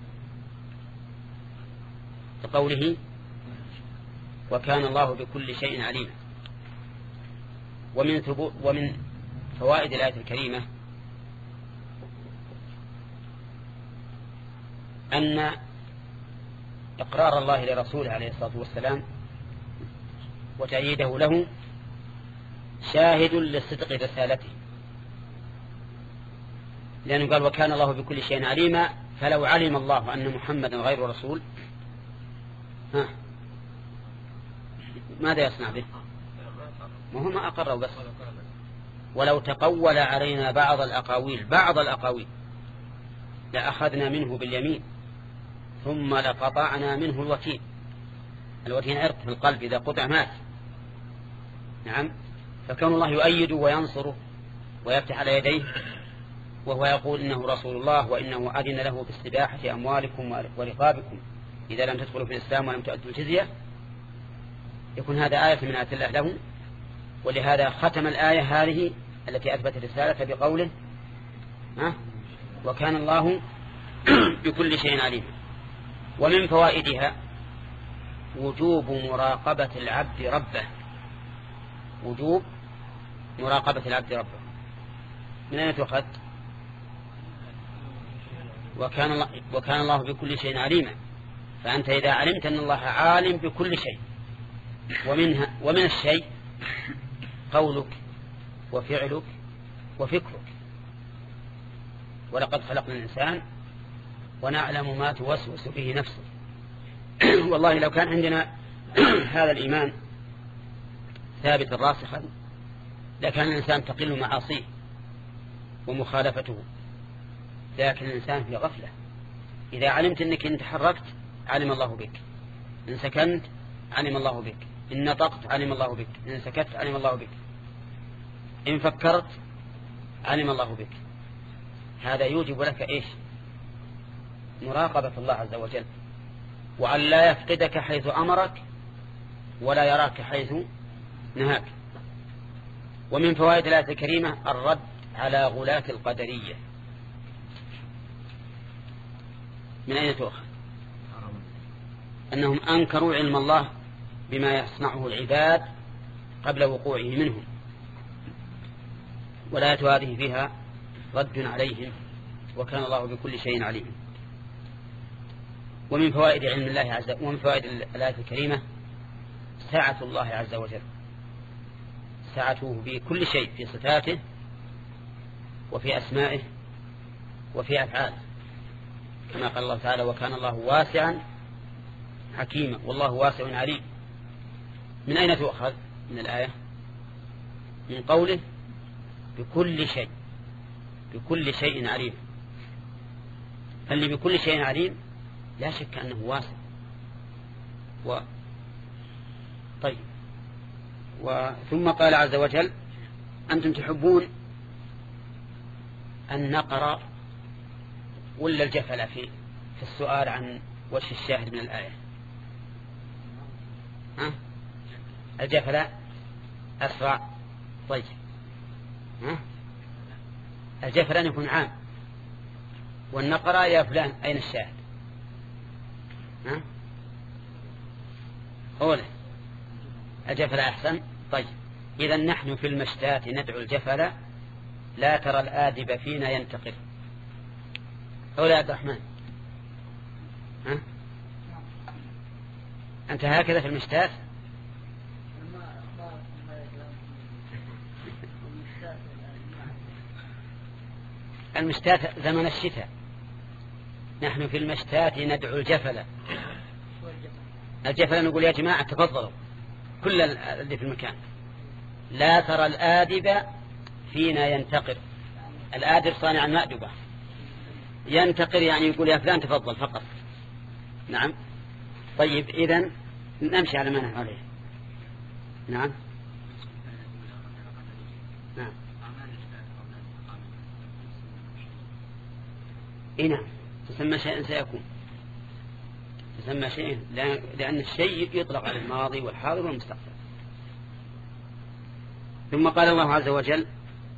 كقوله وكان الله بكل شيء عليما. ومن ومن فوائد الآية الكريمة أن إقرار الله لرسوله عليه الصلاة والسلام وتأييده له شاهد لصدق رسالته، لأنه قال وكان الله بكل شيء عليما، فلو علم الله أن محمدا غير رسول ها ماذا يصنع به؟ وهو ما أقره بس. ولو تقول علينا بعض الأقاويل بعض الأقاويل لأخذنا منه باليمين ثم لقطعنا منه الوتين. الوتين عرق في القلب، إذا قطع مات. نعم. فكون الله يؤيد وينصره ويفتح على يديه وهو يقول إنه رسول الله وإنه أذن له باستباحة أموالكم ورقابكم إذا لم تدخلوا في الإسلام ولم تؤدوا الجزية، يكون هذا آية من آيات الله له. ولهذا ختم الآية هذه التي أثبت الرسالة بقوله ها وكان الله بكل شيء عليم. ومن فوائدها وجوب مراقبة العبد ربه، وجوب مراقبة العبد ربه. من أين تؤخذ؟ وكان الله, وكان الله بكل شيء عليما، فأنت إذا علمت أن الله عالم بكل شيء، ومنها ومن الشيء قولك وفعلك وفكرك. ولقد خلقنا الإنسان ونعلم ما توسوس به نفسه. والله لو كان عندنا هذا الإيمان ثابت راسخا لكان الإنسان تقل معاصيه ومخالفته، لكن الإنسان في غفلة. إذا علمت أنك إن تحركت علم الله بك، إن سكنت علم الله بك، إن نطقت علم الله بك، إن سكت علم الله بك، إن فكرت علم الله بك. هذا يوجب لك إيش؟ مراقبة الله عز وجل، وأن لا يفقدك حيث أمرك ولا يراك حيث نهاك. ومن فوائد الآية الكريمة الرد على غلاة القدرية. من أين تؤخذ؟ أنهم أنكروا علم الله بما يصنعه العباد قبل وقوعه منهم. والآية هذه فيها رد عليهم، وكان الله بكل شيء عليم. ومن فوائد علم الله عز وجل ومن فوائد الآية الكريمة سعة الله عز وجل، سعته بكل شيء في صفاته وفي أسمائه وفي أفعاله، كما قال الله تعالى: وكان الله واسعا حكيما والله واسع عليم. من أين تؤخذ من الآية؟ من قوله بكل شيء، بكل شيء عليم. فاللي بكل شيء عليم لا شك أنه واسع. و... طيب و... ثم قال عز وجل: أنتم تحبون النقر ولا الجفل في في السؤال عن وجه الشاهد من الآية؟ ها؟ الجفل أسرع. طيب ها؟ الجفل أن يكون عام، والنقر يا فلان أين الشاهد؟ ها؟ أولا الجفل أحسن. طيب إذا نحن في المشتات ندعو الجفل: لا ترى الآدب فينا ينتقل. أولا يا عبد الرحمن، ها؟ أنت هكذا في المشتات؟ المشتات زمن الشتاء، نحن في المشتات ندعو الجفل. الجفل نقول: يا جماعة تفضلوا كل اللي في المكان، لا ترى الآدب فينا ينتقر. الآدب صانع المأدبة، ينتقر يعني يقول: يا فلان تفضل فقط. نعم. طيب إذن نمشي على ما نحن عليه. نعم نعم إيه نعم، تسمى شيئا سيكون، تسمى شيئا، لأن الشيء يطلق على الماضي والحاضر والمستقبل. ثم قال الله عز وجل: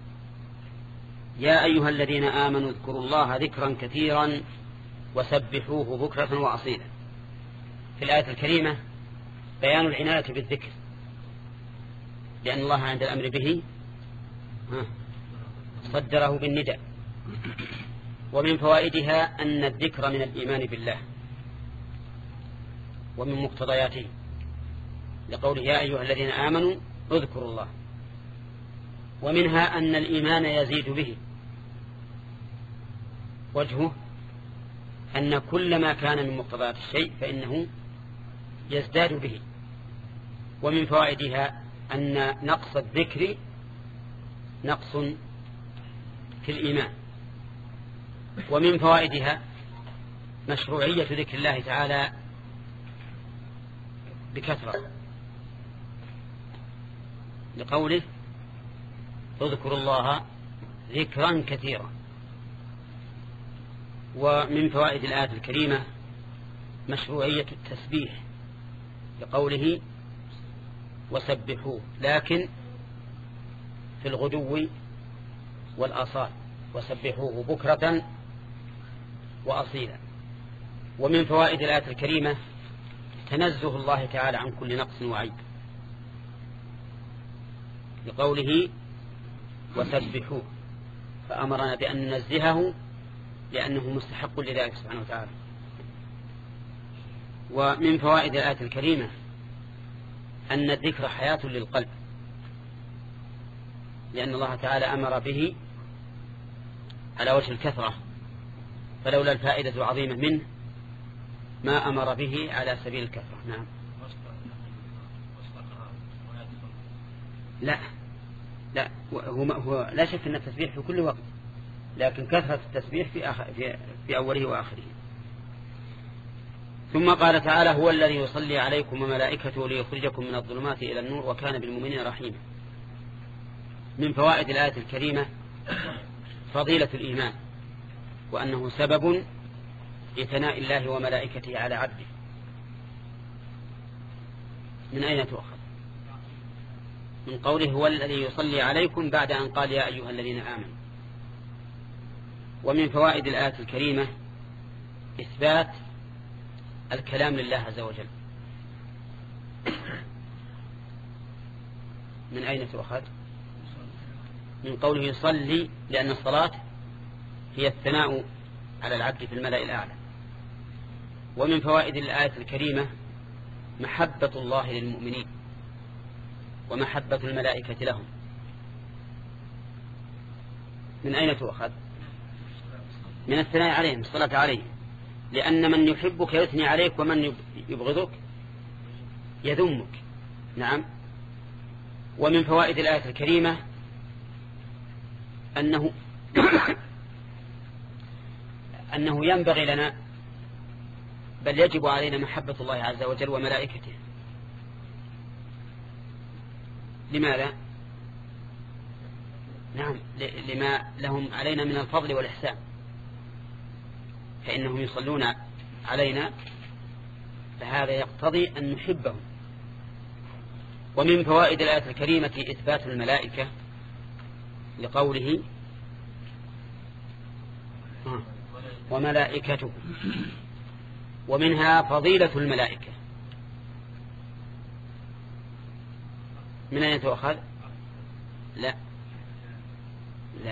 يا أيها الذين آمنوا اذكروا الله ذكرا كثيرا وسبحوه بكرة وأصيلا. في الآية الكريمة بيان العناية بالذكر، لأن الله عند الأمر به صدره بالنداء. ومن فوائدها أن الذكر من الإيمان بالله ومن مقتضياته، لقوله: يا أيها الذين آمنوا اذكروا الله. ومنها أن الإيمان يزيد به، وجهه أن كل ما كان من مقتضيات الشيء فإنه يزداد به. ومن فوائدها أن نقص الذكر نقص في الإيمان. ومن فوائدها مشروعية ذكر الله تعالى بكثرة، لقوله: اذكروا الله ذكرا كثيرا. ومن فوائد الآية الكريمة مشروعية التسبيح، لقوله: وسبحوه، لكن في الغدو والآصال، وسبحوه بكرة وأصيلا. ومن فوائد الآية الكريمة تنزه الله تعالى عن كل نقص وعيب، لقوله: وسبحوه، فأمرنا بأن ننزهه لأنه مستحق لذلك سبحانه وتعالى. ومن فوائد الآية الكريمة أن الذكر حياة للقلب، لأن الله تعالى أمر به على وجه الكثرة، فلولا الفائدة العظيمة منه ما أمر به على سبيل الكثرة. نعم. لا لا هو, هو لا شك أن التسبيح في كل وقت، لكن كثرة التسبيح في, آخر في, في أوله وآخره. ثم قال تعالى: هو الذي يصلي عليكم وملائكته ليخرجكم من الظلمات إلى النور وكان بالمؤمنين رحيما. من فوائد الآية الكريمة فضيلة الإيمان، وأنه سبب لثناء الله وملائكته على عبده. من أين تؤخذ؟ من قوله: هو الذي يصلي عليكم، بعد أن قال: يا أيها الذين آمنوا. ومن فوائد الآية الكريمة إثبات الكلام لله عز وجل، من أين تؤخذ؟ من قوله يصلي، لأن الصلاة هي الثناء على العبد في الملأ الأعلى. ومن فوائد الآية الكريمة محبة الله للمؤمنين ومحبة الملائكة لهم. من أين تؤخذ؟ من الثناء عليهم، الصلاة عليهم، لأن من يحبك يثني عليك ومن يبغضك يذمك. نعم. ومن فوائد الآية الكريمة أنه أنه ينبغي لنا بل يجب علينا محبة الله عز وجل وملائكته. لماذا؟ نعم، لما لهم علينا من الفضل والإحسان، فإنهم يصلون علينا، فهذا يقتضي أن نحبهم. ومن فوائد الآية الكريمة إثبات الملائكة لقوله وملائكته، ومنها فضيلة الملائكة. من أين تؤخذ؟ لا لا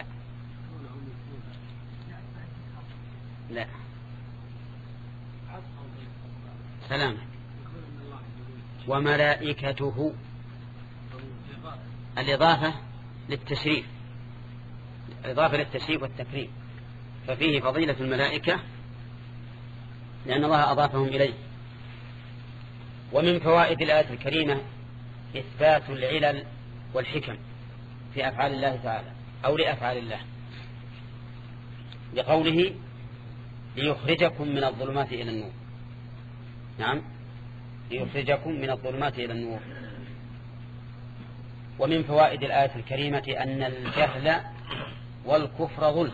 لا سلام. وملائكته الإضافة للتشريف، الإضافة للتشريف والتكريم، ففيه فضيلة الملائكة لأن الله أضافهم إليه. ومن فوائد الآية الكريمة إثبات العلل والحكم في أفعال الله تعالى أو لأفعال الله، لقوله ليخرجكم من الظلمات إلى النور. نعم، ليخرجكم من الظلمات إلى النور. ومن فوائد الآية الكريمة أن الجهل والكفر ظلم،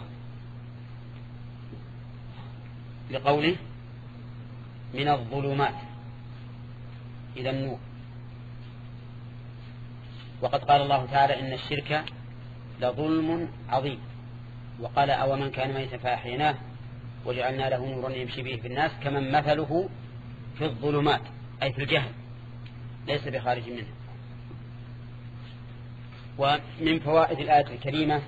لقوله من الظلمات إلى النور. وقد قال الله تعالى إن الشرك لظلم عظيم، وقال أو من كان ميتا فأحييناه وجعلنا له نورا يمشي به في الناس كمن مثله في الظلمات، أي في الجهل ليس بخارج منه. ومن فوائد الآية الكريمة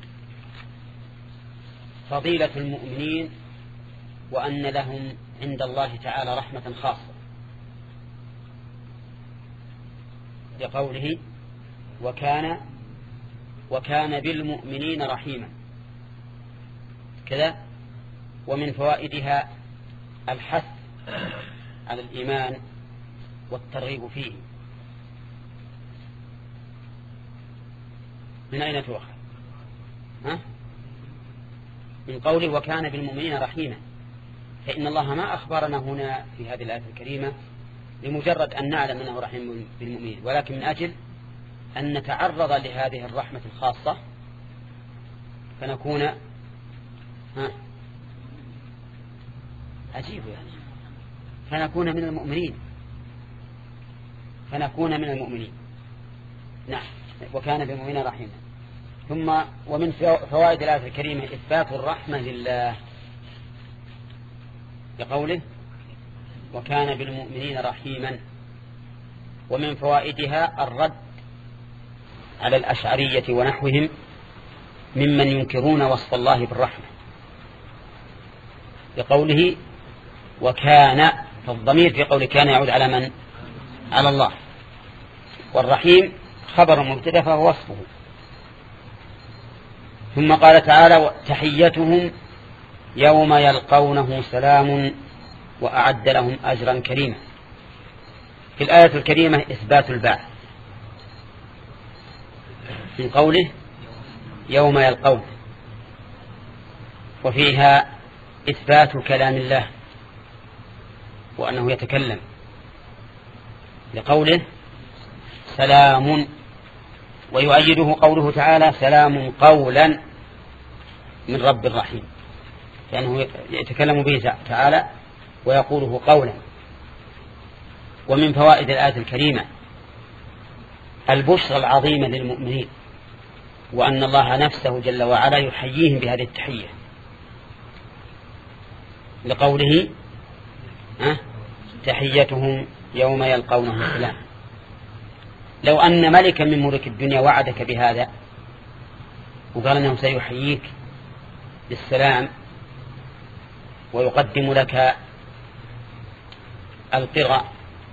فضيلة المؤمنين وأن لهم عند الله تعالى رحمة خاصة، لقوله وكان وكان بالمؤمنين رحيما كذا. ومن فوائدها الحث على الإيمان والترغيب فيه. من أين تؤخذ؟ ها؟ من قوله وكان بالمؤمنين رحيما، فإن الله ما أخبرنا هنا في هذه الآية الكريمة لمجرد أن نعلم أنه رحيم بالمؤمنين، ولكن من أجل أن نتعرض لهذه الرحمة الخاصة فنكون ها عجيب يعني فنكون من المؤمنين فنكون من المؤمنين نعم. وكان بالمؤمنين رحيما. ثم ومن فوائد الآية الكريمة إثبات الرحمة لله، لقوله وكان بالمؤمنين رحيما. ومن فوائدها الرد على الأشعرية ونحوهم ممن ينكرون وصف الله بالرحمة، لقوله وكان، فالضمير في قول كان يعود على من؟ على الله، والرحيم خبر مبتدأ فهو وصفه. ثم قال تعالى تحيتهم يوم يلقونه سلام وأعد لهم أجرا كريما. في الآية الكريمة إثبات البعث من قوله يوم يلقون، وفيها إثبات كلام الله وأنه يتكلم، لقوله سلام، ويؤيده قوله تعالى سلام قولا من رب رحيم، لأنه يتكلم به تعالى ويقوله قولا. ومن فوائد الآية الكريمة البشرى العظيمة للمؤمنين، وأن الله نفسه جل وعلا يحييهم بهذه التحية، لقوله أه؟ تحيتهم يوم يلقونه سلام. لو أن ملكا من ملوك الدنيا وعدك بهذا وقال أنه سيحييك بالسلام ويقدم لك القرى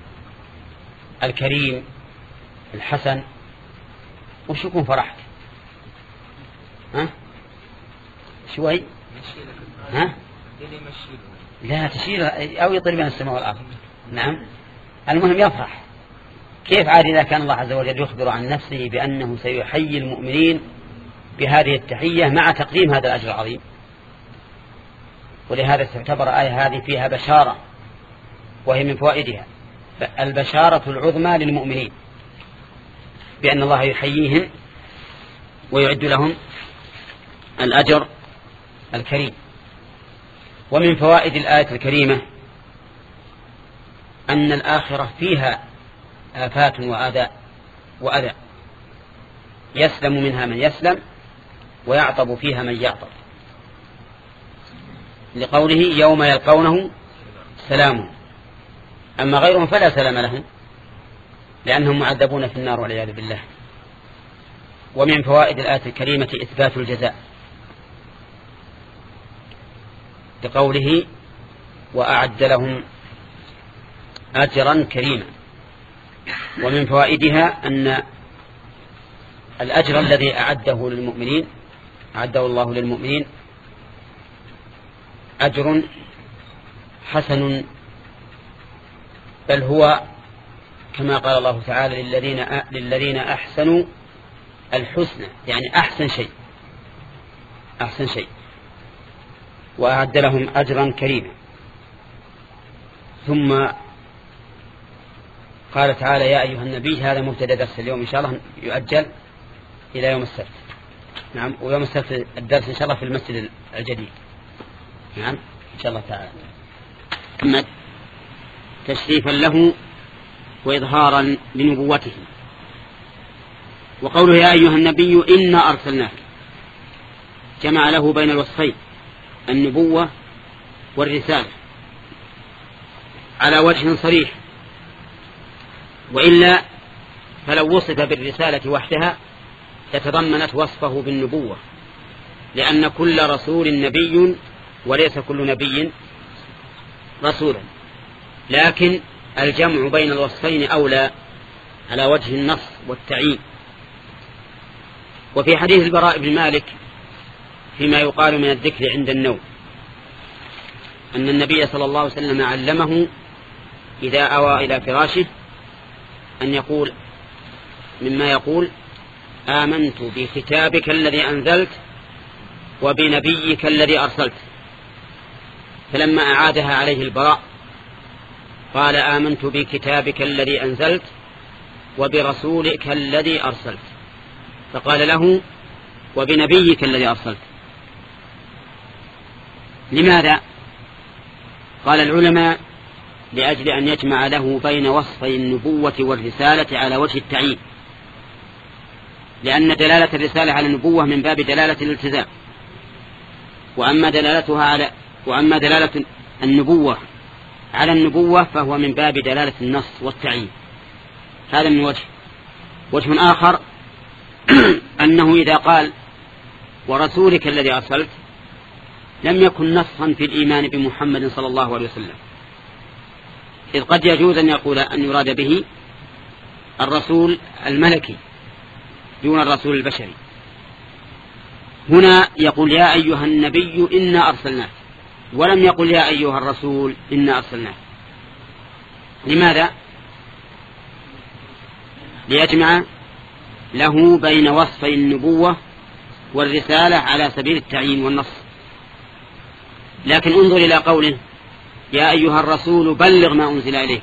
الكريم الحسن، وش يكون فرحك؟ ها؟ شوي؟ ها؟ لا تشير أو يطير بين السماء والأرض. نعم. المهم يفرح. كيف عاد إذا كان الله عز وجل يخبر عن نفسه بأنه سيحيي المؤمنين بهذه التحية مع تقديم هذا الأجر العظيم؟ ولهذا تعتبر آية هذه فيها بشارة، وهي من فوائدها البشارة العظمى للمؤمنين بأن الله يحييهم ويعد لهم الأجر الكريم. ومن فوائد الآية الكريمة أن الآخرة فيها آفات وأذى وأذى يسلم منها من يسلم ويعطب فيها من يعطب، لقوله يوم يلقونه سلام. أما غيرهم فلا سلام لهم لأنهم معذبون في النار والعياذ بالله. ومن فوائد الآية الكريمة إثبات الجزاء لقوله وأعد لهم أجرا كريما. ومن فوائدها أن الأجر الذي أعده للمؤمنين أعده الله للمؤمنين أجر حسن، بل هو كما قال الله تعالى للذين للذين أحسنوا الحسنى، يعني أحسن شيء أحسن شيء وأعد لهم أجرا كريما. ثم قال تعالى يا أيها النبي، هذا مبتدأ درس اليوم إن شاء الله يؤجل إلى يوم السبت. نعم. ويوم السبت الدرس إن شاء الله في المسجد الجديد. نعم إن شاء الله تعالى. محمد تشريفا له وإظهارا لنبوته. وقوله يا أيها النبي إنا أرسلناك جمع له بين الوصفين النبوة والرسالة على وجه صريح، وإلا فلو وصف بالرسالة وحدها لتضمنت وصفه بالنبوة، لأن كل رسول نبي وليس كل نبي رسولا، لكن الجمع بين الوصفين أولى على وجه النص والتعيين. وفي حديث البراء بن مالك فيما يقال من الذكر عند النوم أن النبي صلى الله عليه وسلم علمه إذا أوى إلى فراشه أن يقول مما يقول آمنت بكتابك الذي أنزلت وبنبيك الذي أرسلت. فلما أعادها عليه البراء قال آمنت بكتابك الذي أنزلت وبرسولك الذي أرسلت، فقال له وبنبيك الذي أرسلت. لماذا؟ قال العلماء لأجل أن يجمع له بين وصفي النبوة والرسالة على وجه التعيين، لأن دلالة الرسالة على النبوة من باب دلالة الالتزام، وأما دلالتها على وأما دلالة النبوة على النبوة فهو من باب دلالة النص والتعيين. هذا من وجه. وجه آخر أنه إذا قال ورسولك الذي أرسلت لم يكن نصا في الإيمان بمحمد صلى الله عليه وسلم، إذ قد يجوز أن يقول أن يراد به الرسول الملكي دون الرسول البشري. هنا يقول يا أيها النبي إنا أرسلناك، ولم يقل يا أيها الرسول إنا أرسلناك. لماذا؟ ليجمع له بين وصفي النبوة والرسالة على سبيل التعيين والنص. لكن انظر إلى قوله يا أيها الرسول بلغ ما أنزل إليك،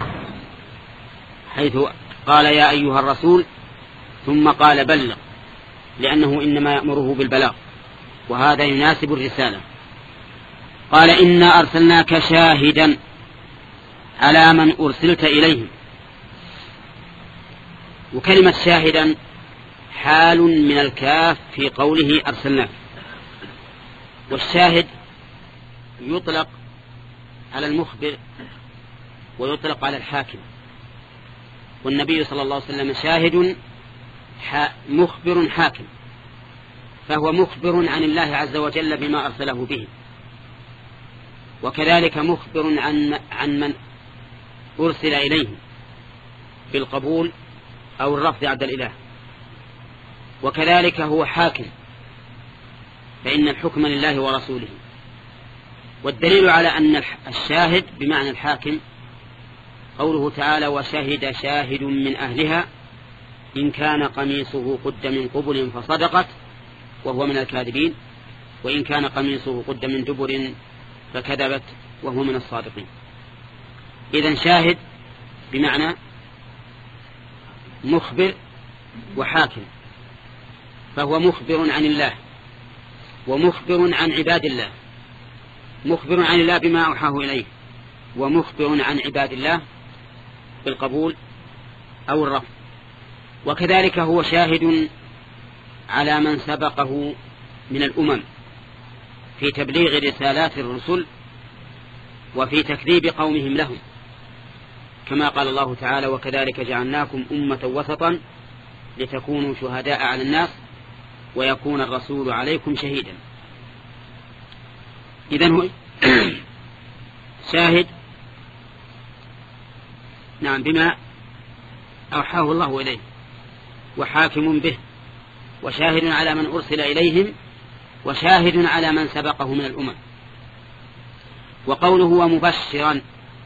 حيث قال يا أيها الرسول ثم قال بلغ، لأنه إنما يأمره بالبلاغ، وهذا يناسب الرسالة. قال إنا أرسلناك شاهدا على من أرسلت إليهم. وكلمة شاهدا حال من الكاف في قوله أرسلناك. والشاهد يطلق على المخبر ويطلق على الحاكم، والنبي صلى الله عليه وسلم شاهد مخبر حاكم، فهو مخبر عن الله عز وجل بما أرسله به، وكذلك مخبر عن عن من أرسل إليه بالقبول أو الرفض عبد الإله، وكذلك هو حاكم، فإن الحكم لله ورسوله. والدليل على أن الشاهد بمعنى الحاكم قوله تعالى: وشهد شاهد من أهلها إن كان قميصه قد من قبل فصدقت وهو من الكاذبين، وإن كان قميصه قد من دبر فكذبت وهو من الصادقين. إذن شاهد بمعنى مخبر وحاكم، فهو مخبر عن الله ومخبر عن عباد الله، مخبر عن الله بما أوحاه إليه، ومخبر عن عباد الله بالقبول أو الرفض. وكذلك هو شاهد على من سبقه من الأمم في تبليغ رسالات الرسل وفي تكذيب قومهم لهم، كما قال الله تعالى: وكذلك جعلناكم أمة وسطا لتكونوا شهداء على الناس ويكون الرسول عليكم شهيدا. إذن هو شاهد نعم بما أوحاه الله إليه، وحاكم به، وشاهد على من أرسل إليهم، وشاهد على من سبقه من الأمم. وقوله ومبشرا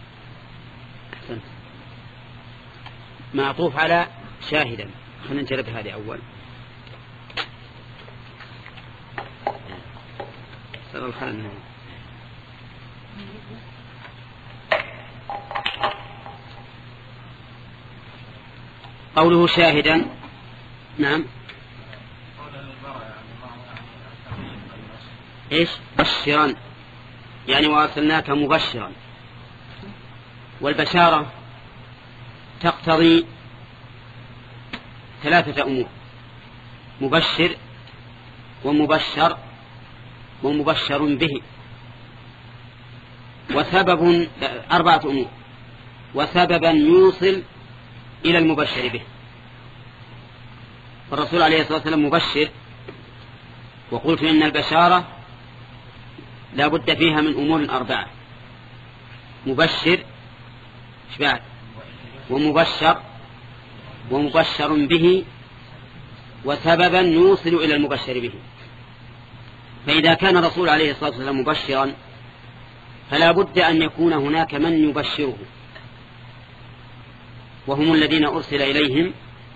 معطوف على شاهدا. خلينا نجرب هذه أول. صار الخلل قوله شاهدا. نعم. إيش بشرا يعني وأرسلناك مبشرا، والبشارة تقتضي ثلاثة أمور: مبشر ومبشر ومبشر به، وسبب أربعة أمور، وسببا يوصل إلى المبشر به. الرسول عليه الصلاة والسلام مبشر، وقلت إن البشارة لا بد فيها من أمور أربعة: مبشر شبعت ومبشر ومبشر به وسببا يوصل إلى المبشر به. فإذا كان الرسول عليه الصلاة والسلام مبشرا فلا بد أن يكون هناك من يبشره، وهم الذين أرسل إليهم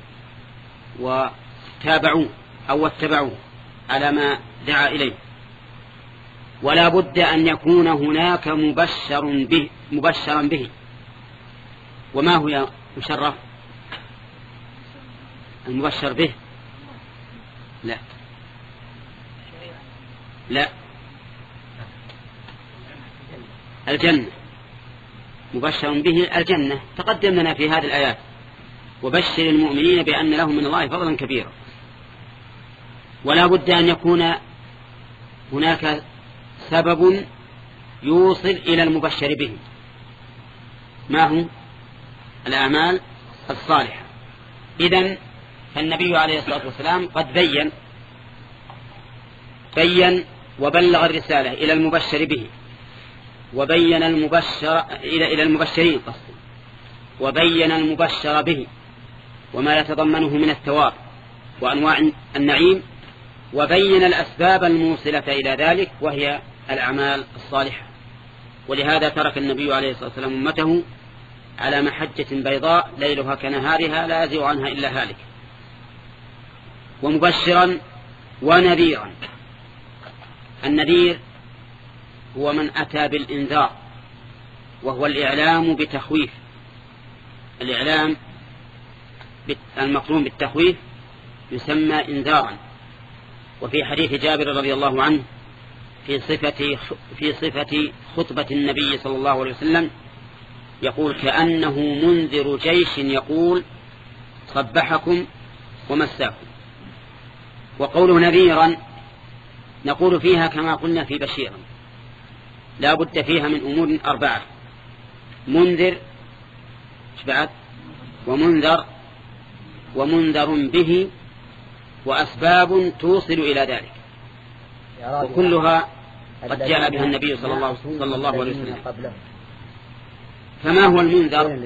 وتابعوه أو اتبعوه على ما دعا إليه. ولا بد أن يكون هناك مبشر به مبشرا به. وما هو يا مشرف المبشر به؟ لا لا الجنة. مبشر به الجنة تقدم لنا في هذه الآيات: وبشر المؤمنين بأن لهم من الله فضلا كبيرا. ولا بد أن يكون هناك سبب يوصل إلى المبشر به. ما هو؟ الأعمال الصالحة. إذن فالنبي عليه الصلاة والسلام قد بين بين وبلغ الرسالة إلى المبشر به، وبين المبشر إلى إلى المبشرين قصدي، وبين المبشر به وما يتضمنه من الثواب وأنواع النعيم، وبين الأسباب الموصلة إلى ذلك وهي الأعمال الصالحة. ولهذا ترك النبي عليه الصلاة والسلام أمته على محجة بيضاء ليلها كنهارها لا يزيغ عنها إلا هالك. ومبشرا ونذيرا. النذير هو من أتى بالإنذار، وهو الإعلام بتخويف. الإعلام المقرون بالتخويف يسمى إنذارا. وفي حديث جابر رضي الله عنه في صفة في صفة خطبة النبي صلى الله عليه وسلم يقول: كأنه منذر جيش يقول صبحكم ومساكم. وقوله نذيرا نقول فيها كما قلنا في بشيرا، لا بد فيها من أمور أربعة: منذر بعد ومنذر ومنذر به وأسباب توصل إلى ذلك، وكلها قد جاء بها النبي صلى الله, صلى الله عليه وسلم. فما هو المنذر؟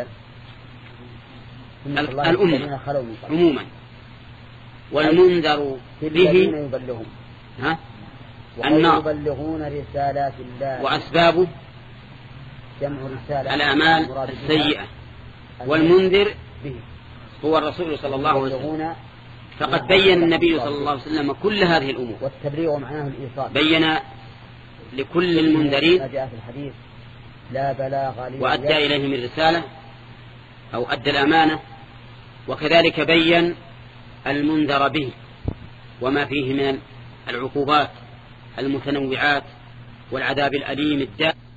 الأمة عموما، والمنذر به ها النار يبلغون رسالات الله، وأسبابه جمع رسالة الأعمال السيئة، والمنذر هو الرسول صلى الله عليه وسلم. فقد بين النبي صلى الله عليه وسلم كل هذه الأمور، والتبليغ معناه الإيصال، بين لكل المنذرين جاء في الحديث لا بلاغ لي وأدى إليهم الرسالة أو أدى الأمانة، وكذلك بين المنذر به وما فيه من العقوبات المتنوعات والعذاب الأليم الدائم.